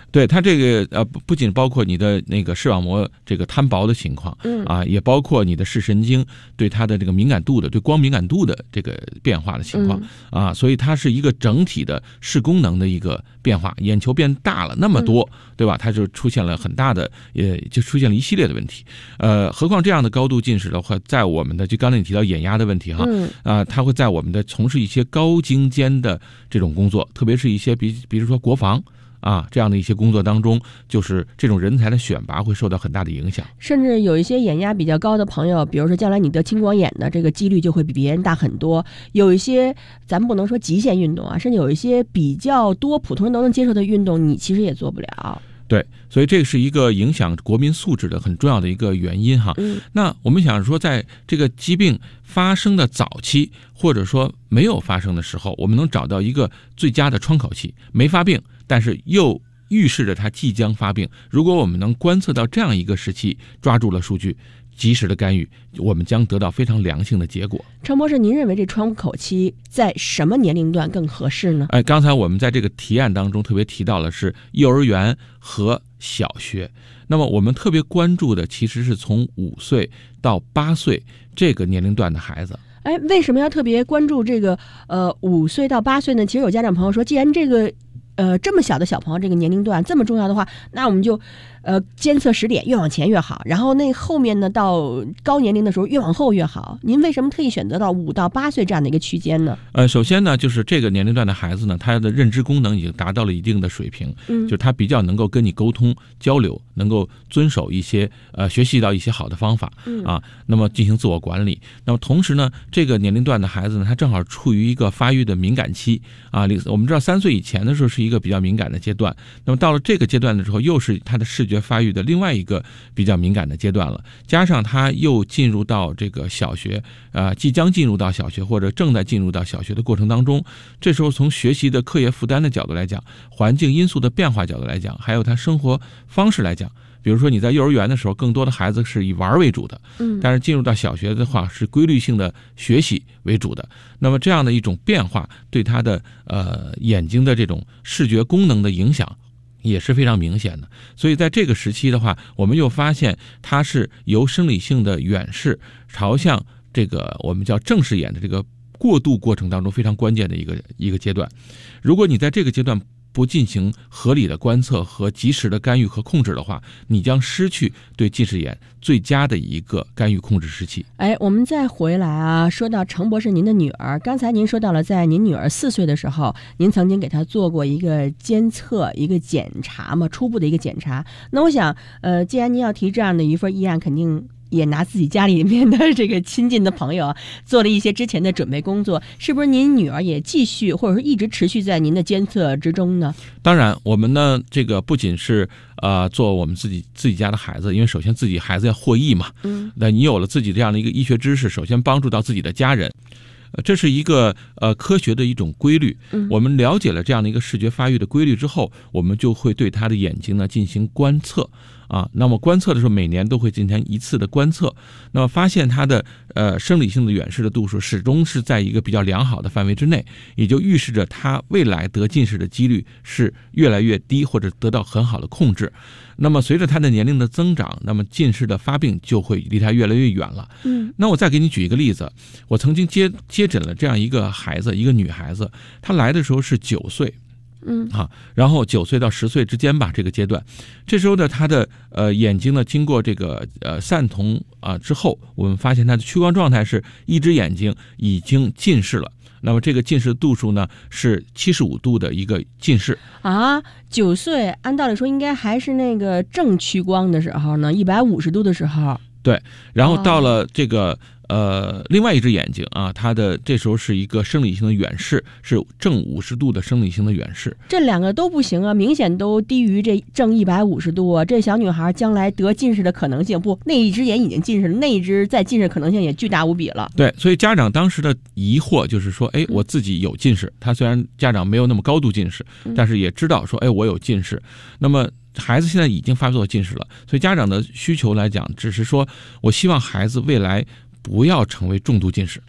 对，它这个不仅包括你的那个视网膜这个摊薄的情况，也包括你的视神经对它的这个敏感度的，对光敏感度的这个变化的情况，所以它是一个整体的视功能的一个变化，眼球变大了那么多，对吧？它就出现了很大的，就出现了一系列的问题。何况这样的高度近视的话，在我们的就刚才你提到眼压的问题它会在我们的从事一些高精尖的这种工作，特别是一些比如说国防这样的一些工作当中，就是这种人才的选拔会受到很大的影响。 甚至有一些眼压比较高的朋友，比如说将来你得青光眼的这个几率就会比别人大很多。有一些咱们不能说极限运动甚至有一些比较多普通人都能接受的运动，你其实也做不了。 对，所以这是一个影响国民素质的很重要的一个原因那我们想说，在这个疾病发生的早期，或者说没有发生的时候，我们能找到一个最佳的窗口期，没发病，但是又预示着它即将发病。如果我们能观测到这样一个时期，抓住了数据，及时的干预，我们将得到非常良性的结果。 程博士，您认为这窗口期在什么年龄段更合适呢？ 刚才我们在这个提案当中特别提到了是幼儿园和小学，那么我们特别关注的其实是从5岁到8岁这个年龄段的孩子。 为什么要特别关注这个5岁到8岁呢？其实有家长朋友说，既然这个这么小的小朋友这个年龄段这么重要的话，那我们就监测时点越往前越好，然后那后面呢到高年龄的时候越往后越好。您为什么特意选择到5到8岁这样的一个区间呢？ 首先呢，就是这个年龄段的孩子呢，他的认知功能已经达到了一定的水平，就是他比较能够跟你沟通交流，能够遵守一些学习到一些好的方法那么进行自我管理。那么同时呢，这个年龄段的孩子呢，他正好处于一个发育的敏感期我们知道3岁以前的时候是一个比较敏感的阶段，那么到了这个阶段的时候，又是他的视觉发育的另外一个比较敏感的阶段了，加上他又进入到这个小学即将进入到小学或者正在进入到小学的过程当中，这时候从学习的课业负担的角度来讲，环境因素的变化角度来讲，还有他生活方式来讲，比如说你在幼儿园的时候，更多的孩子是以玩为主的，但是进入到小学的话，是规律性的学习为主的。那么这样的一种变化，对他的眼睛的这种视觉功能的影响也是非常明显的。所以在这个时期的话，我们又发现它是由生理性的远视朝向这个我们叫正视眼的这个过渡过程当中非常关键的一个阶段。如果你在这个阶段不进行合理的观测和及时的干预和控制的话，你将失去对近视眼最佳的一个干预控制时期。 我们再回来说到程博士您的女儿，刚才您说到了在您女儿4岁的时候，您曾经给她做过一个监测一个检查嘛，初步的一个检查。那我想既然您要提这样的一份议案，肯定也拿自己家里面的这个亲近的朋友做了一些之前的准备工作，是不是您女儿也继续或者说一直持续在您的监测之中呢？ 当然，我们呢这个不仅是做我们自己家的孩子，因为首先自己孩子要获益嘛，那你有了自己这样的一个医学知识，首先帮助到自己的家人。这是一个科学的一种规律。我们了解了这样的一个视觉发育的规律之后，我们就会对他的眼睛呢进行观测那么观测的时候，每年都会进行一次的观测，那么发现它的生理性的远视的度数始终是在一个比较良好的范围之内，也就预示着他未来得近视的几率是越来越低，或者得到很好的控制。那么随着他的年龄的增长，那么近视的发病就会离他越来越远了。那我再给你举一个例子，我曾经接诊了这样一个孩子，一个女孩子，她来的时候是9岁。然后9岁到10岁之间吧，这个阶段，这时候呢，他的眼睛呢，经过这个散瞳之后，我们发现他的屈光状态是一只眼睛已经近视了。那么这个近视度数呢是75度的一个近视 9岁按道理说应该还是那个正屈光的时候呢，150度的时候。 对，然后到了这个另外一只眼睛它的这时候是一个生理性的远视，是正50度的生理性的远视。 这两个都不行明显都低于这正150度这小女孩将来得近视的可能性那一只眼已经近视了，那一只再近视可能性也巨大无比了。 对，所以家长当时的疑惑就是说，我自己有近视，他虽然家长没有那么高度近视，但是也知道说，我有近视。那么孩子现在已经发作近视了，所以家长的需求来讲，只是说我希望孩子未来不要成为重度近视，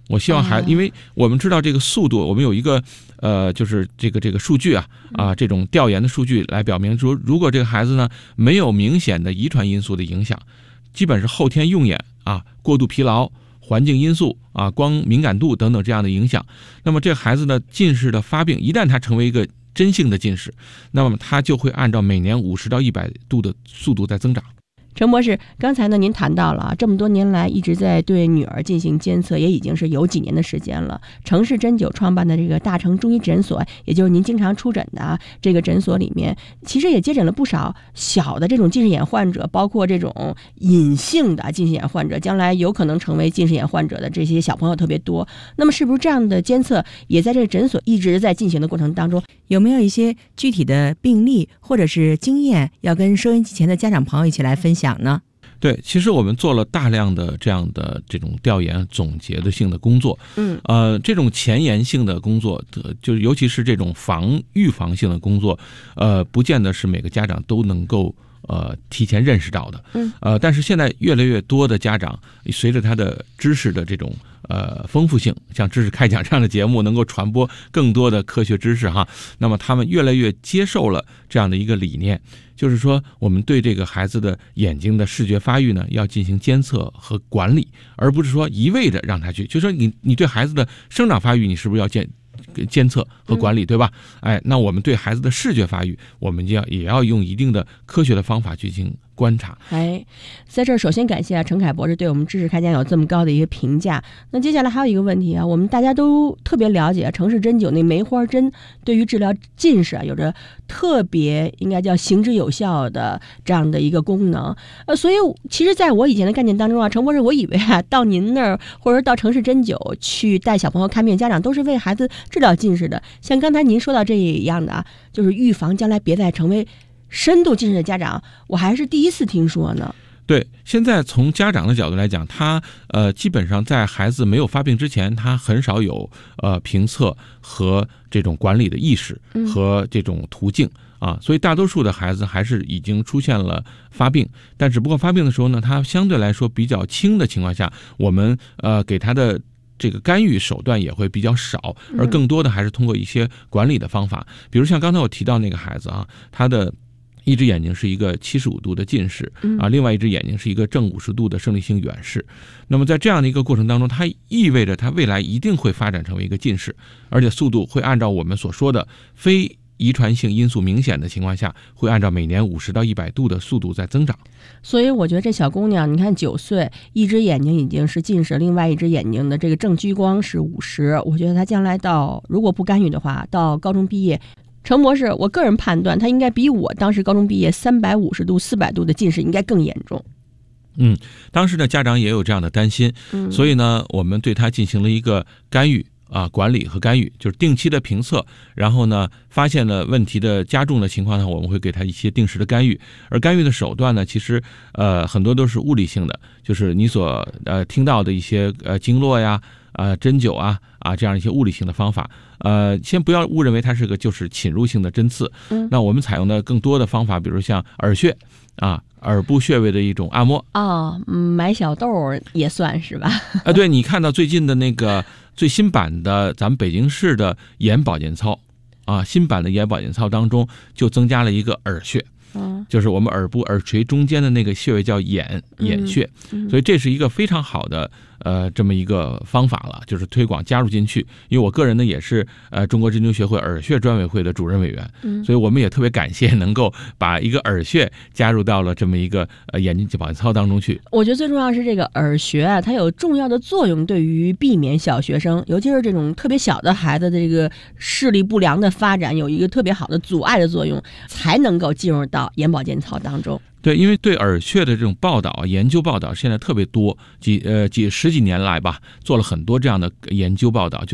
我希望因为我们知道这个速度，我们有一个就是这个数据这种调研的数据来表明说，如果这个孩子呢没有明显的遗传因素的影响，基本是后天用眼过度疲劳、环境因素光敏感度等等这样的影响，那么这个孩子的近视的发病，一旦他成为一个真性的近视，那么他就会按照每年50到100度的速度在增长。 陈博士，刚才呢您谈到了这么多年来一直在对女儿进行监测，也已经是有几年的时间了。城市针灸创办的这个大成中医诊所，也就是您经常出诊的这个诊所里面，其实也接诊了不少小的这种近视眼患者，包括这种隐性的近视眼患者，将来有可能成为近视眼患者的这些小朋友特别多。那么是不是这样的监测也在这个诊所一直在进行的过程当中？ 有没有一些具体的病例或者是经验要跟收音机前的家长朋友一起来分享呢？ 对，其实我们做了大量的这种调研总结的性的工作，这种前沿性的工作，就是尤其是这种预防性的工作，不见得是每个家长都能够提前认识到的，但是现在越来越多的家长随着他的知识的这种丰富性，像知识开讲这样的节目能够传播更多的科学知识那么他们越来越接受了这样的一个理念，就是说我们对这个孩子的眼睛的视觉发育呢要进行监测和管理，而不是说一味的让他去，就是说你对孩子的生长发育你是不是要监测和管理，对吧？那我们对孩子的视觉发育，我们也要用一定的科学的方法去进行观察。 在这儿首先感谢陈凯博士对我们知识开讲有这么高的一个评价。那接下来还有一个问题我们大家都特别了解城市针灸那梅花针对于治疗近视有着特别应该叫行之有效的这样的一个功能。所以其实在我以前的概念当中陈博士，我以为到您那儿或者到城市针灸去带小朋友看病，家长都是为孩子治疗近视的。像刚才您说到这一样的就是预防将来别再成为深度近视的家长，我还是第一次听说呢。 对，现在从家长的角度来讲，他基本上在孩子没有发病之前，他很少有评测和这种管理的意识和这种途径所以大多数的孩子还是已经出现了发病，但只不过发病的时候呢，他相对来说比较轻的情况下，我们给他的这个干预手段也会比较少，而更多的还是通过一些管理的方法，比如像刚才我提到那个孩子他的一只眼睛是一个75度的近视另外一只眼睛是一个正50度的胜利性远视。那么在这样的一个过程当中，它意味着它未来一定会发展成为一个近视，而且速度会按照我们所说的非遗传性因素明显的情况下，会按照每年50到100度的速度在增长。 所以我觉得这小姑娘，你看9岁，一只眼睛已经是近视，另外一只眼睛的这个正屈光是50，我觉得她将来如果不干预的话，到高中毕业，陈博士，我个人判断他应该比我当时高中毕业350度、400度的近视应该更严重。 当时呢家长也有这样的担心，所以呢我们对他进行了一个干预管理和干预，就是定期的评测，然后呢发现了问题的加重的情况呢，我们会给他一些定时的干预。而干预的手段呢，其实很多都是物理性的，就是你所听到的一些经络呀针灸这样一些物理性的方法。先不要误认为它是个就是侵入性的针刺。那我们采用的更多的方法，比如像耳穴耳部穴位的一种按摩。 买小豆也算是吧？ 对，你看到最近的那个最新版的咱们北京市的眼保健操新版的眼保健操当中就增加了一个耳穴。就是我们耳部耳垂中间的那个穴位叫眼穴，所以这是一个非常好的这么一个方法了，就是推广加入进去。因为我个人呢也是中国针灸学会耳穴专委会的主任委员，所以我们也特别感谢能够把一个耳穴加入到了这么一个眼睛保健操当中去。 我觉得最重要是这个耳穴它有重要的作用，对于避免小学生，尤其是这种特别小的孩子的这个视力不良的发展有一个特别好的阻碍的作用，才能够进入到眼保健操当中。 对，因为对耳穴的这种报道研究报道现在特别多，十几年来吧，做了很多这样的研究报道，就是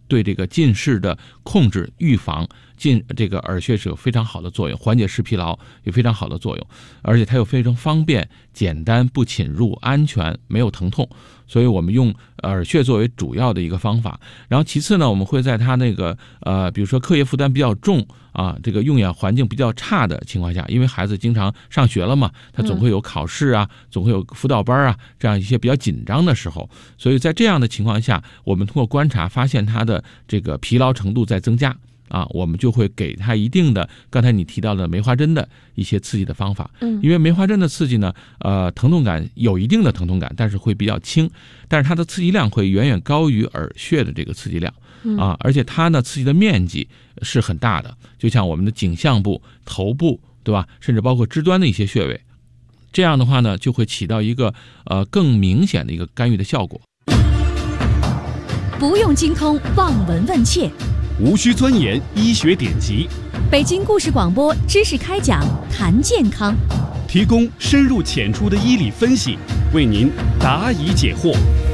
对这个近视的控制、预防这个耳穴是有非常好的作用，缓解视疲劳有非常好的作用，而且它又非常方便、简单、不侵入、安全，没有疼痛，所以我们用耳穴作为主要的一个方法。然后其次呢，我们会在它那个比如说课业负担比较重啊，这个用眼环境比较差的情况下，因为孩子经常上学了嘛，他总会有考试啊，总会有辅导班啊，这样一些比较紧张的时候，所以在这样的情况下，我们通过观察发现他的这个疲劳程度在增加。我们就会给他一定的刚才你提到的梅花针的一些刺激的方法。因为梅花针的刺激呢，疼痛感有一定的疼痛感，但是会比较轻，但是它的刺激量会远远高于耳穴的这个刺激量而且它呢刺激的面积是很大的，就像我们的颈项部、头部，对吧？甚至包括肢端的一些穴位，这样的话呢，就会起到一个更明显的一个干预的效果。 不用精通望闻问切， 无需钻研医学典籍， 北京故事广播知识开讲，谈健康， 提供深入浅出的医理分析，为您答疑解惑。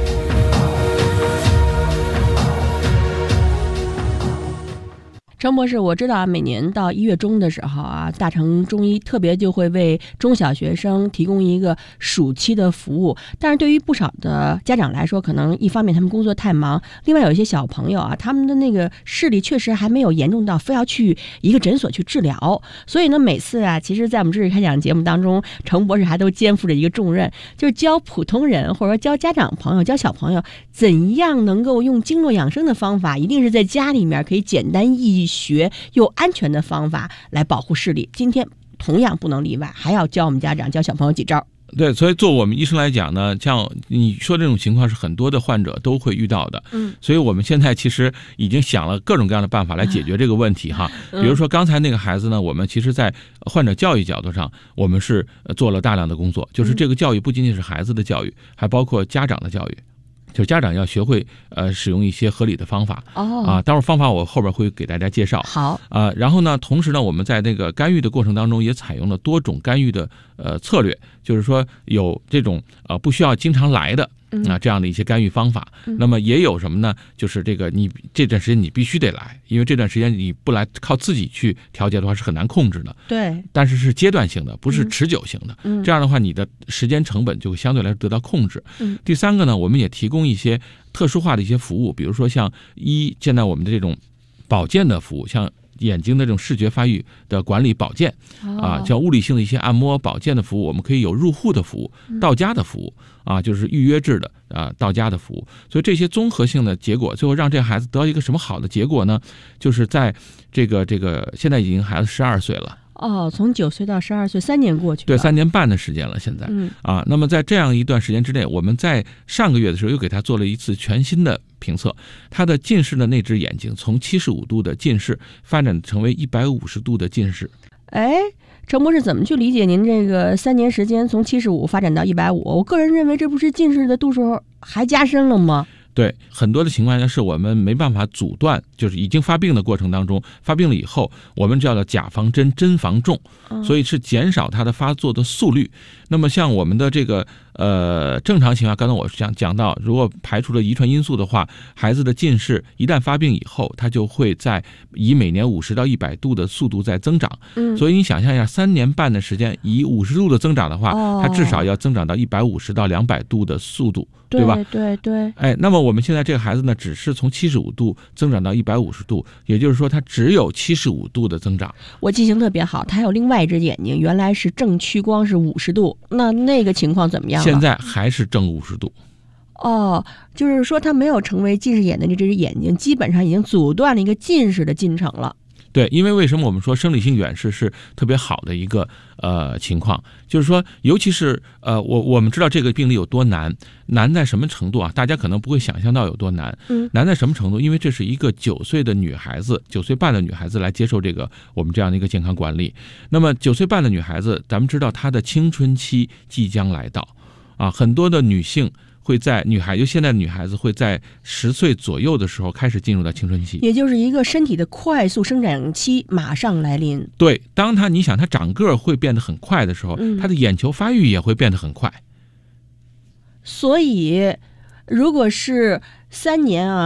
程博士，我知道每年到1月中的时候大成中医特别就会为中小学生提供一个暑期的服务，但是对于不少的家长来说，可能一方面他们工作太忙，另外有一些小朋友他们的那个视力确实还没有严重到非要去一个诊所去治疗，所以呢，每次其实在我们知识开讲节目当中，程博士还都肩负着一个重任，就是教普通人或者说教家长朋友、教小朋友怎样能够用经络养生的方法，一定是在家里面可以简单易学又安全的方法来保护视力。今天同样不能例外，还要教我们家长、教小朋友几招。 对，所以做我们医生来讲呢，像你说这种情况是很多的患者都会遇到的。所以我们现在其实已经想了各种各样的办法来解决这个问题哈。比如说刚才那个孩子呢，我们其实在患者教育角度上，我们是做了大量的工作，就是这个教育不仅仅是孩子的教育，还包括家长的教育。就是家长要学会使用一些合理的方法待会儿方法我后边会给大家介绍。 好然后呢，同时呢，我们在那个干预的过程当中也采用了多种干预的策略，就是说有这种不需要经常来的这样的一些干预方法。那么也有什么呢？就是这个你这段时间你必须得来，因为这段时间你不来靠自己去调节的话是很难控制的。 对， 但是是阶段性的，不是持久性的。这样的话，你的时间成本就会相对来说得到控制。第三个呢，我们也提供一些特殊化的一些服务，比如说像现在我们的这种保健的服务，像眼睛的这种视觉发育的管理保健像物理性的一些按摩保健的服务，我们可以有入户的服务、到家的服务就是预约制的到家的服务。所以这些综合性的结果，最后让这孩子得到一个什么好的结果呢？就是在这个现在已经孩子12岁了。 从9岁到12岁，3年过去了。 对，3年半的时间了，现在。那么在这样一段时间之内，我们在上个月的时候又给他做了一次全新的评测，他的近视的那只眼睛从75度的近视发展成为150度的近视。 程博士怎么去理解您这个3年时间从75发展到150？我个人认为这不是近视的度数还加深了吗？ 对，很多的情况下是我们没办法阻断，就是已经发病的过程当中，发病了以后，我们叫做假防真，真防重，所以是减少它的发作的速率。那么像我们的这个正常情况，刚才我讲到，如果排除了遗传因素的话，孩子的近视一旦发病以后，它就会以每年50到100度的速度在增长。所以你想象一下，3年半的时间，以50度的增长的话，它至少要增长到150到200度的速度。对吧？ 对。 那么我们现在这个孩子呢，只是从75度增长到150度，也就是说，他只有75度的增长。 我记性特别好，他有另外一只眼睛，原来是正屈光是50度，那个情况怎么样了？ 现在还是正50度。 就是说他没有成为近视眼的这只眼睛，基本上已经阻断了一个近视的进程了。 对，因为为什么我们说生理性远视是特别好的一个情况，就是说，尤其是我们知道这个病例有多难在什么程度大家可能不会想象到有多难。难在什么程度？因为这是一个9岁的女孩子，9岁半的女孩子来接受这个我们这样的一个健康管理。那么9岁半的女孩子，咱们知道她的青春期即将来到很多的女性会在现在的女孩子会在10岁左右的时候开始进入到青春期， 也就是一个身体的快速生长期马上来临。 对，当你想她长个会变得很快的时候，她的眼球发育也会变得很快。 所以如果是3年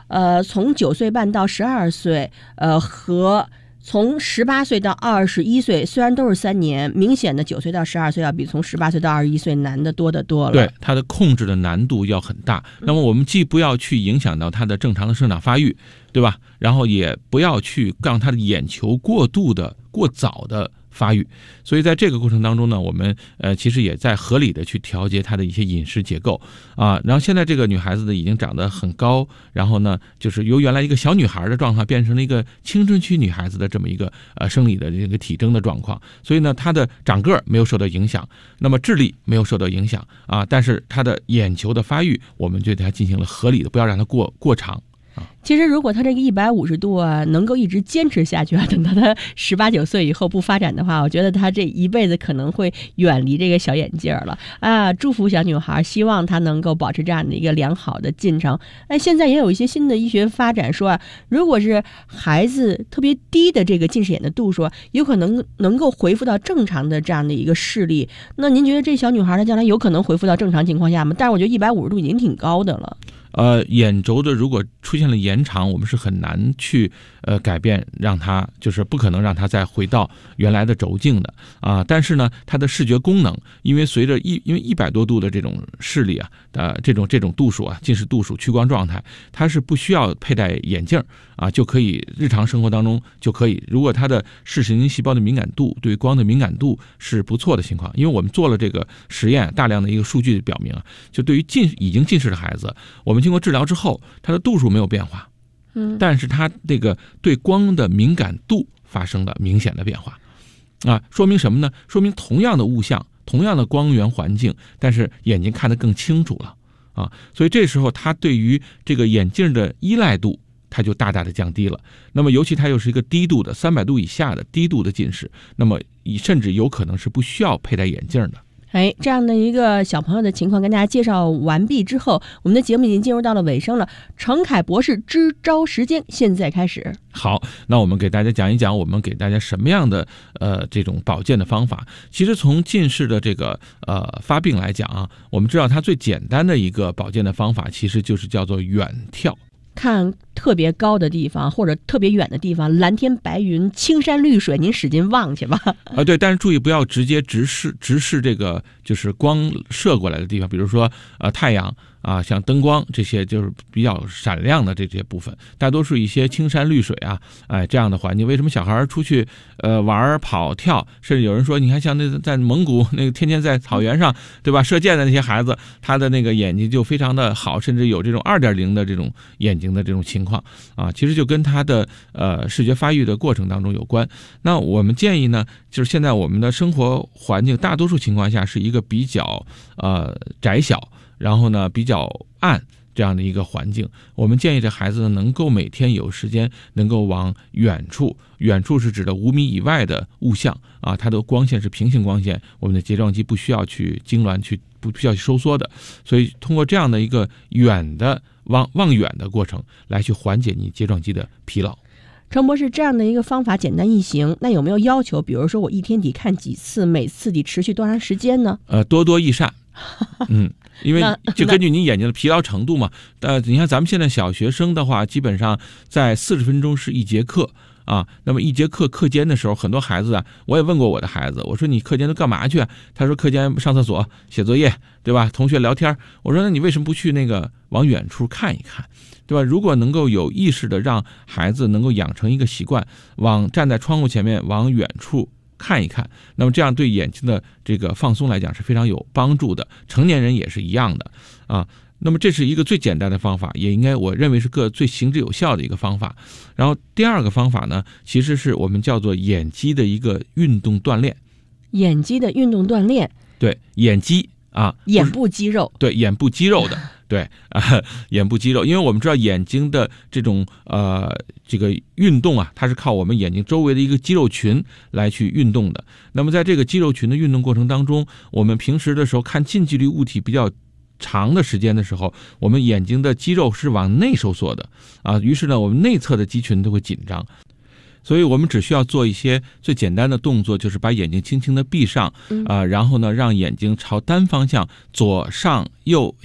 从9岁半到12岁，和从18岁到21岁，虽然都是3年，明显的9岁到12岁要比从18岁到21岁难得多得多了。 对，它的控制的难度要很大。那么我们既不要去影响到它的正常的生长发育，对吧？然后也不要去让它的眼球过早的发育，所以在这个过程当中呢，我们其实也在合理的去调节她的一些饮食结构啊。然后现在这个女孩子呢已经长得很高，然后呢就是由原来一个小女孩的状况变成了一个青春期女孩子的这么一个生理的这个体征的状况，所以呢她的长个没有受到影响，那么智力没有受到影响啊，但是她的眼球的发育我们对她进行了合理的，不要让她过长。 其实如果他这个150度啊能够一直坚持下去啊，等到他18、19岁以后不发展的话，我觉得他这一辈子可能会远离这个小眼镜了啊！祝福小女孩，希望她能够保持这样的一个良好的进程。现在也有一些新的医学发展说啊，如果是孩子特别低的这个近视眼的度数，有可能能够恢复到正常的这样的一个视力。那您觉得这小女孩她将来有可能恢复到正常情况下吗？但是我觉得150度已经挺高的了。 眼轴的如果出现了延长，我们是很难去改变，让它就是不可能让它再回到原来的轴径的啊。但是呢，它的视觉功能，因为随着因为100多度的这种视力啊，这种度数啊，近视度数、屈光状态，它是不需要佩戴眼镜啊，就可以日常生活当中就可以。如果它的视神经细胞的敏感度对光的敏感度是不错的情况，因为我们做了这个实验，大量的一个数据表明啊，就对于已经近视的孩子，我们经过治疗之后，它的度数没有变化，但是它这个对光的敏感度发生了明显的变化啊，说明什么呢？说明同样的物象，同样的光源环境，但是眼睛看得更清楚了啊，所以这时候它对于这个眼镜的依赖度它就大大的降低了。那么尤其它又是一个低度的300度以下的低度的近视，那么甚至有可能是不需要佩戴眼镜的。 这样的一个小朋友的情况跟大家介绍完毕之后，我们的节目已经进入到了尾声了。程凯博士支招时间现在开始。 好，那我们给大家讲一讲，我们给大家什么样的这种保健的方法。其实从近视的这个发病来讲啊，我们知道它最简单的一个保健的方法，其实就是叫做远眺。 看特别高的地方或者特别远的地方，蓝天白云、青山绿水，您使劲望去吧。 对，但是注意不要直接直视这个就是光射过来的地方，比如说太阳啊，像灯光这些就是比较闪亮的这些部分，大多数一些青山绿水啊，这样的环境。为什么小孩出去玩跑跳，甚至有人说，你看像那在蒙古那个天天在草原上，对吧，射箭的那些孩子，他的那个眼睛就非常的好，甚至有这种2.0的这种眼睛的这种情况啊，其实就跟他的视觉发育的过程当中有关。那我们建议呢，就是现在我们的生活环境大多数情况下是一个比较窄小，然后呢比较暗这样的一个环境，我们建议这孩子呢能够每天有时间能够往远处是指的5米以外的物象啊，它的光线是平行光线，我们的睫状肌不需要去痉挛，不需要去收缩的，所以通过这样的一个远的望远的过程来去缓解你睫状肌的疲劳。 程博士，这样的一个方法简单易行，那有没有要求？比如说我一天得看几次，每次得持续多长时间呢？ 多益善。因为就根据你眼睛的疲劳程度嘛。你看咱们现在小学生的话，基本上在40分钟是一节课啊。那么一节课间的时候，很多孩子啊，我也问过我的孩子，我说你课间都干嘛去啊？他说课间上厕所、写作业，对吧？同学聊天。我说那你为什么不去那个往远处看一看？对吧？如果能够有意识的让孩子能够养成一个习惯，站在窗户前面往远处看一看，那么这样对眼睛的这个放松来讲是非常有帮助的。成年人也是一样的啊。那么这是一个最简单的方法，也应该我认为是最行之有效的一个方法。然后第二个方法呢，其实是我们叫做眼肌的一个运动锻炼。 眼肌的运动锻炼， 对，眼肌啊， 眼部肌肉， 对，眼部肌肉的。对眼部肌肉，因为我们知道眼睛的这种这个运动啊，它是靠我们眼睛周围的一个肌肉群来去运动的。那么在这个肌肉群的运动过程当中，我们平时的时候看近距离物体比较长的时间的时候，我们眼睛的肌肉是往内收缩的啊，于是呢，我们内侧的肌群都会紧张。所以我们只需要做一些最简单的动作，就是把眼睛轻轻的闭上然后呢让眼睛朝单方向左上右下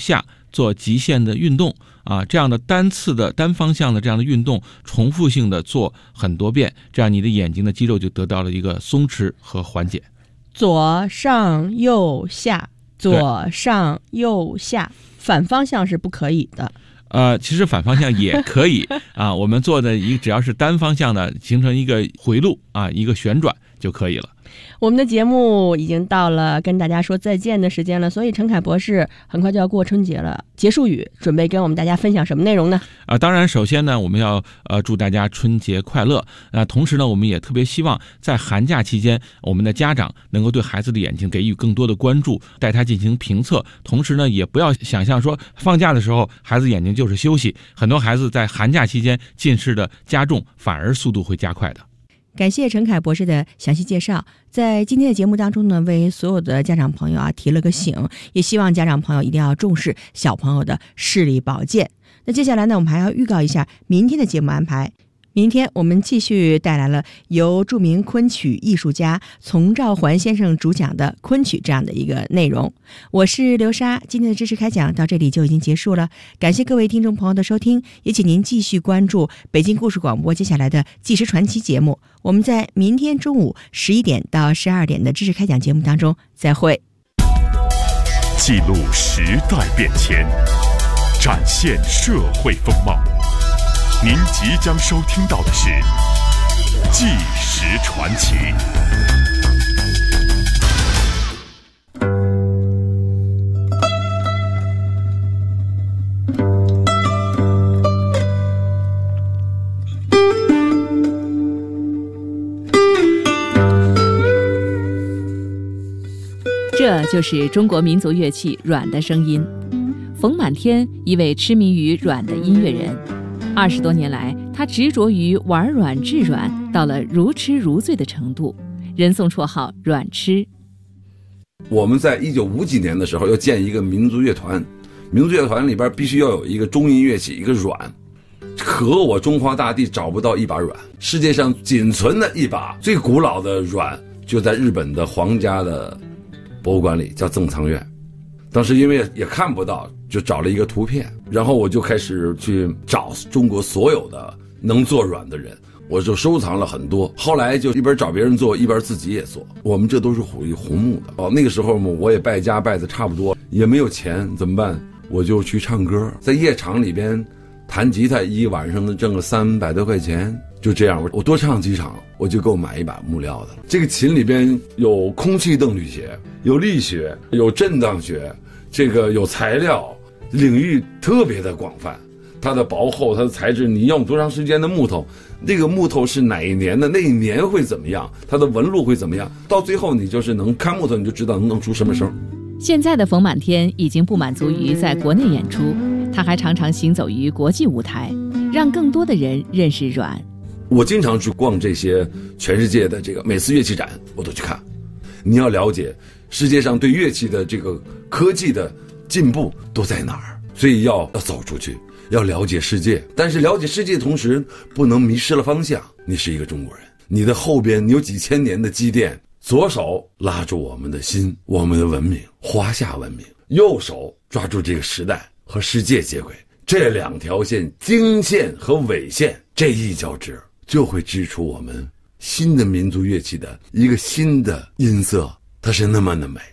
做极限的运动啊，这样的单次的单方向的这样的运动，重复性的做很多遍，这样你的眼睛的肌肉就得到了一个松弛和缓解。 左上右下，左上右下，反方向是不可以的。 其实反方向也可以啊，我们做的只要是单方向的，形成一个回路啊，一个旋转就可以了。 我们的节目已经到了跟大家说再见的时间了，所以陈凯博士很快就要过春节了，结束语准备跟我们大家分享什么内容呢？ 当然首先呢，我们要祝大家春节快乐。同时呢，我们也特别希望在寒假期间，我们的家长能够对孩子的眼睛给予更多的关注，带他进行评测。同时呢，也不要想象说放假的时候孩子眼睛就是休息，很多孩子在寒假期间近视的加重，反而速度会加快的。 感谢陈凯博士的详细介绍。在今天的节目当中呢，为所有的家长朋友提了个醒，也希望家长朋友一定要重视小朋友的视力保健。那接下来呢，我们还要预告一下明天的节目安排。明天我们继续带来了由著名昆曲艺术家丛兆环先生主讲的昆曲这样的一个内容。我是刘莎，今天的知识开讲到这里就已经结束了，感谢各位听众朋友的收听，也请您继续关注北京故事广播接下来的纪实传奇节目。我们在明天中午11点到12点的知识开讲节目当中再会。 记录时代变迁，展现社会风貌。您即将收听到的是《纪实传奇》。 这就是中国民族乐器阮的声音。冯满天，一位痴迷于阮的音乐人。20多年来，他执着于玩阮制阮，到了如痴如醉的程度，人送绰号阮痴。 我们在1950几年的时候要建一个民族乐团，民族乐团里边必须要有一个中音乐器，一个阮。可我中华大地找不到一把阮，世界上仅存的一把最古老的阮就在日本的皇家的博物馆里，叫正仓院。当时因为也看不到，就找了一个图片，然后我就开始去找中国所有的能做阮的人，我就收藏了很多。后来就一边找别人做，一边自己也做。我们这都是属于红木的。那个时候嘛，我也败家败的差不多，也没有钱，怎么办？我就去唱歌，在夜场里边弹吉他，一晚上能挣个300多块钱。就这样，我多唱几场，我就够买一把木料的了。这个琴里边有空气动力学，有力学，有震荡学，这个有材料，领域特别的广泛。它的薄厚，它的材质，你用多长时间的木头，那个木头是哪一年的，那一年会怎么样，它的纹路会怎么样，到最后你就是能看木头，你就知道能弄出什么声。 现在的冯满天已经不满足于在国内演出，他还常常行走于国际舞台，让更多的人认识阮。 我经常去逛这些全世界的这个每次乐器展，我都去看。你要了解世界上对乐器的这个科技的进步都在哪儿，所以要走出去，要了解世界。但是了解世界的同时，不能迷失了方向。你是一个中国人，你的后边你有几千年的积淀，左手拉住我们的心，我们的文明，华夏文明；右手抓住这个时代和世界接轨。这两条线，经线和纬线，这一交织，就会织出我们新的民族乐器的一个新的音色，它是那么的美。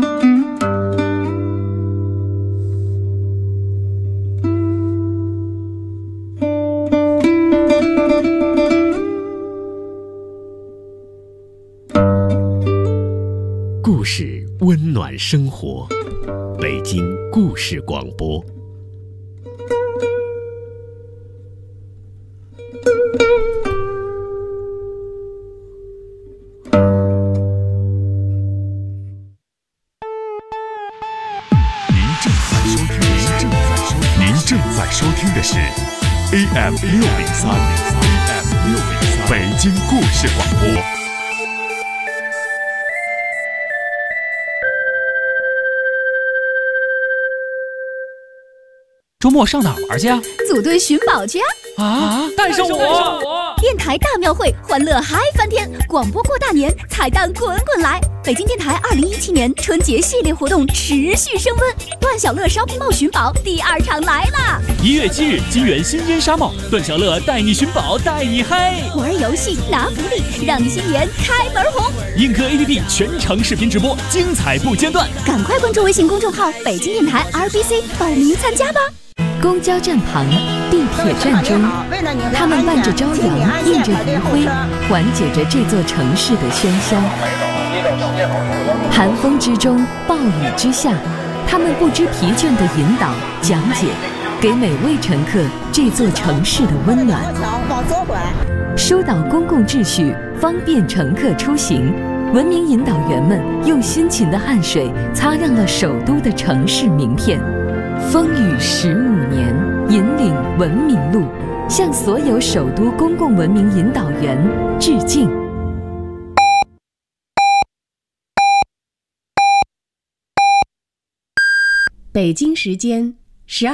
故事温暖生活，北京故事广播。您正在收听的是 AM 603，北京故事广播。 周末上哪儿玩去啊？ 组队寻宝去啊！带上我！ 电台大庙会，欢乐嗨翻天！广播过大年，彩蛋滚滚来！ 北京电台2017年春节系列活动持续升温，段小乐 Shopping Mall 寻宝第2场来啦！1月7日，金源新烟沙帽，段小乐带你寻宝，带你嗨，玩游戏拿福利，让你新年开门红。映客 APP 全程视频直播，精彩不间断，赶快关注微信公众号北京电台 RBC 报名参加吧。 公交站旁，地铁站中，他们伴着朝阳，映着余晖，缓解着这座城市的喧嚣。寒风之中，暴雨之下，他们不知疲倦地引导、讲解，给每位乘客这座城市的温暖。疏导公共秩序，方便乘客出行。文明引导员们用辛勤的汗水擦亮了首都的城市名片。风雨15年，引领文明路，向所有首都公共文明引导员致敬。 北京时间12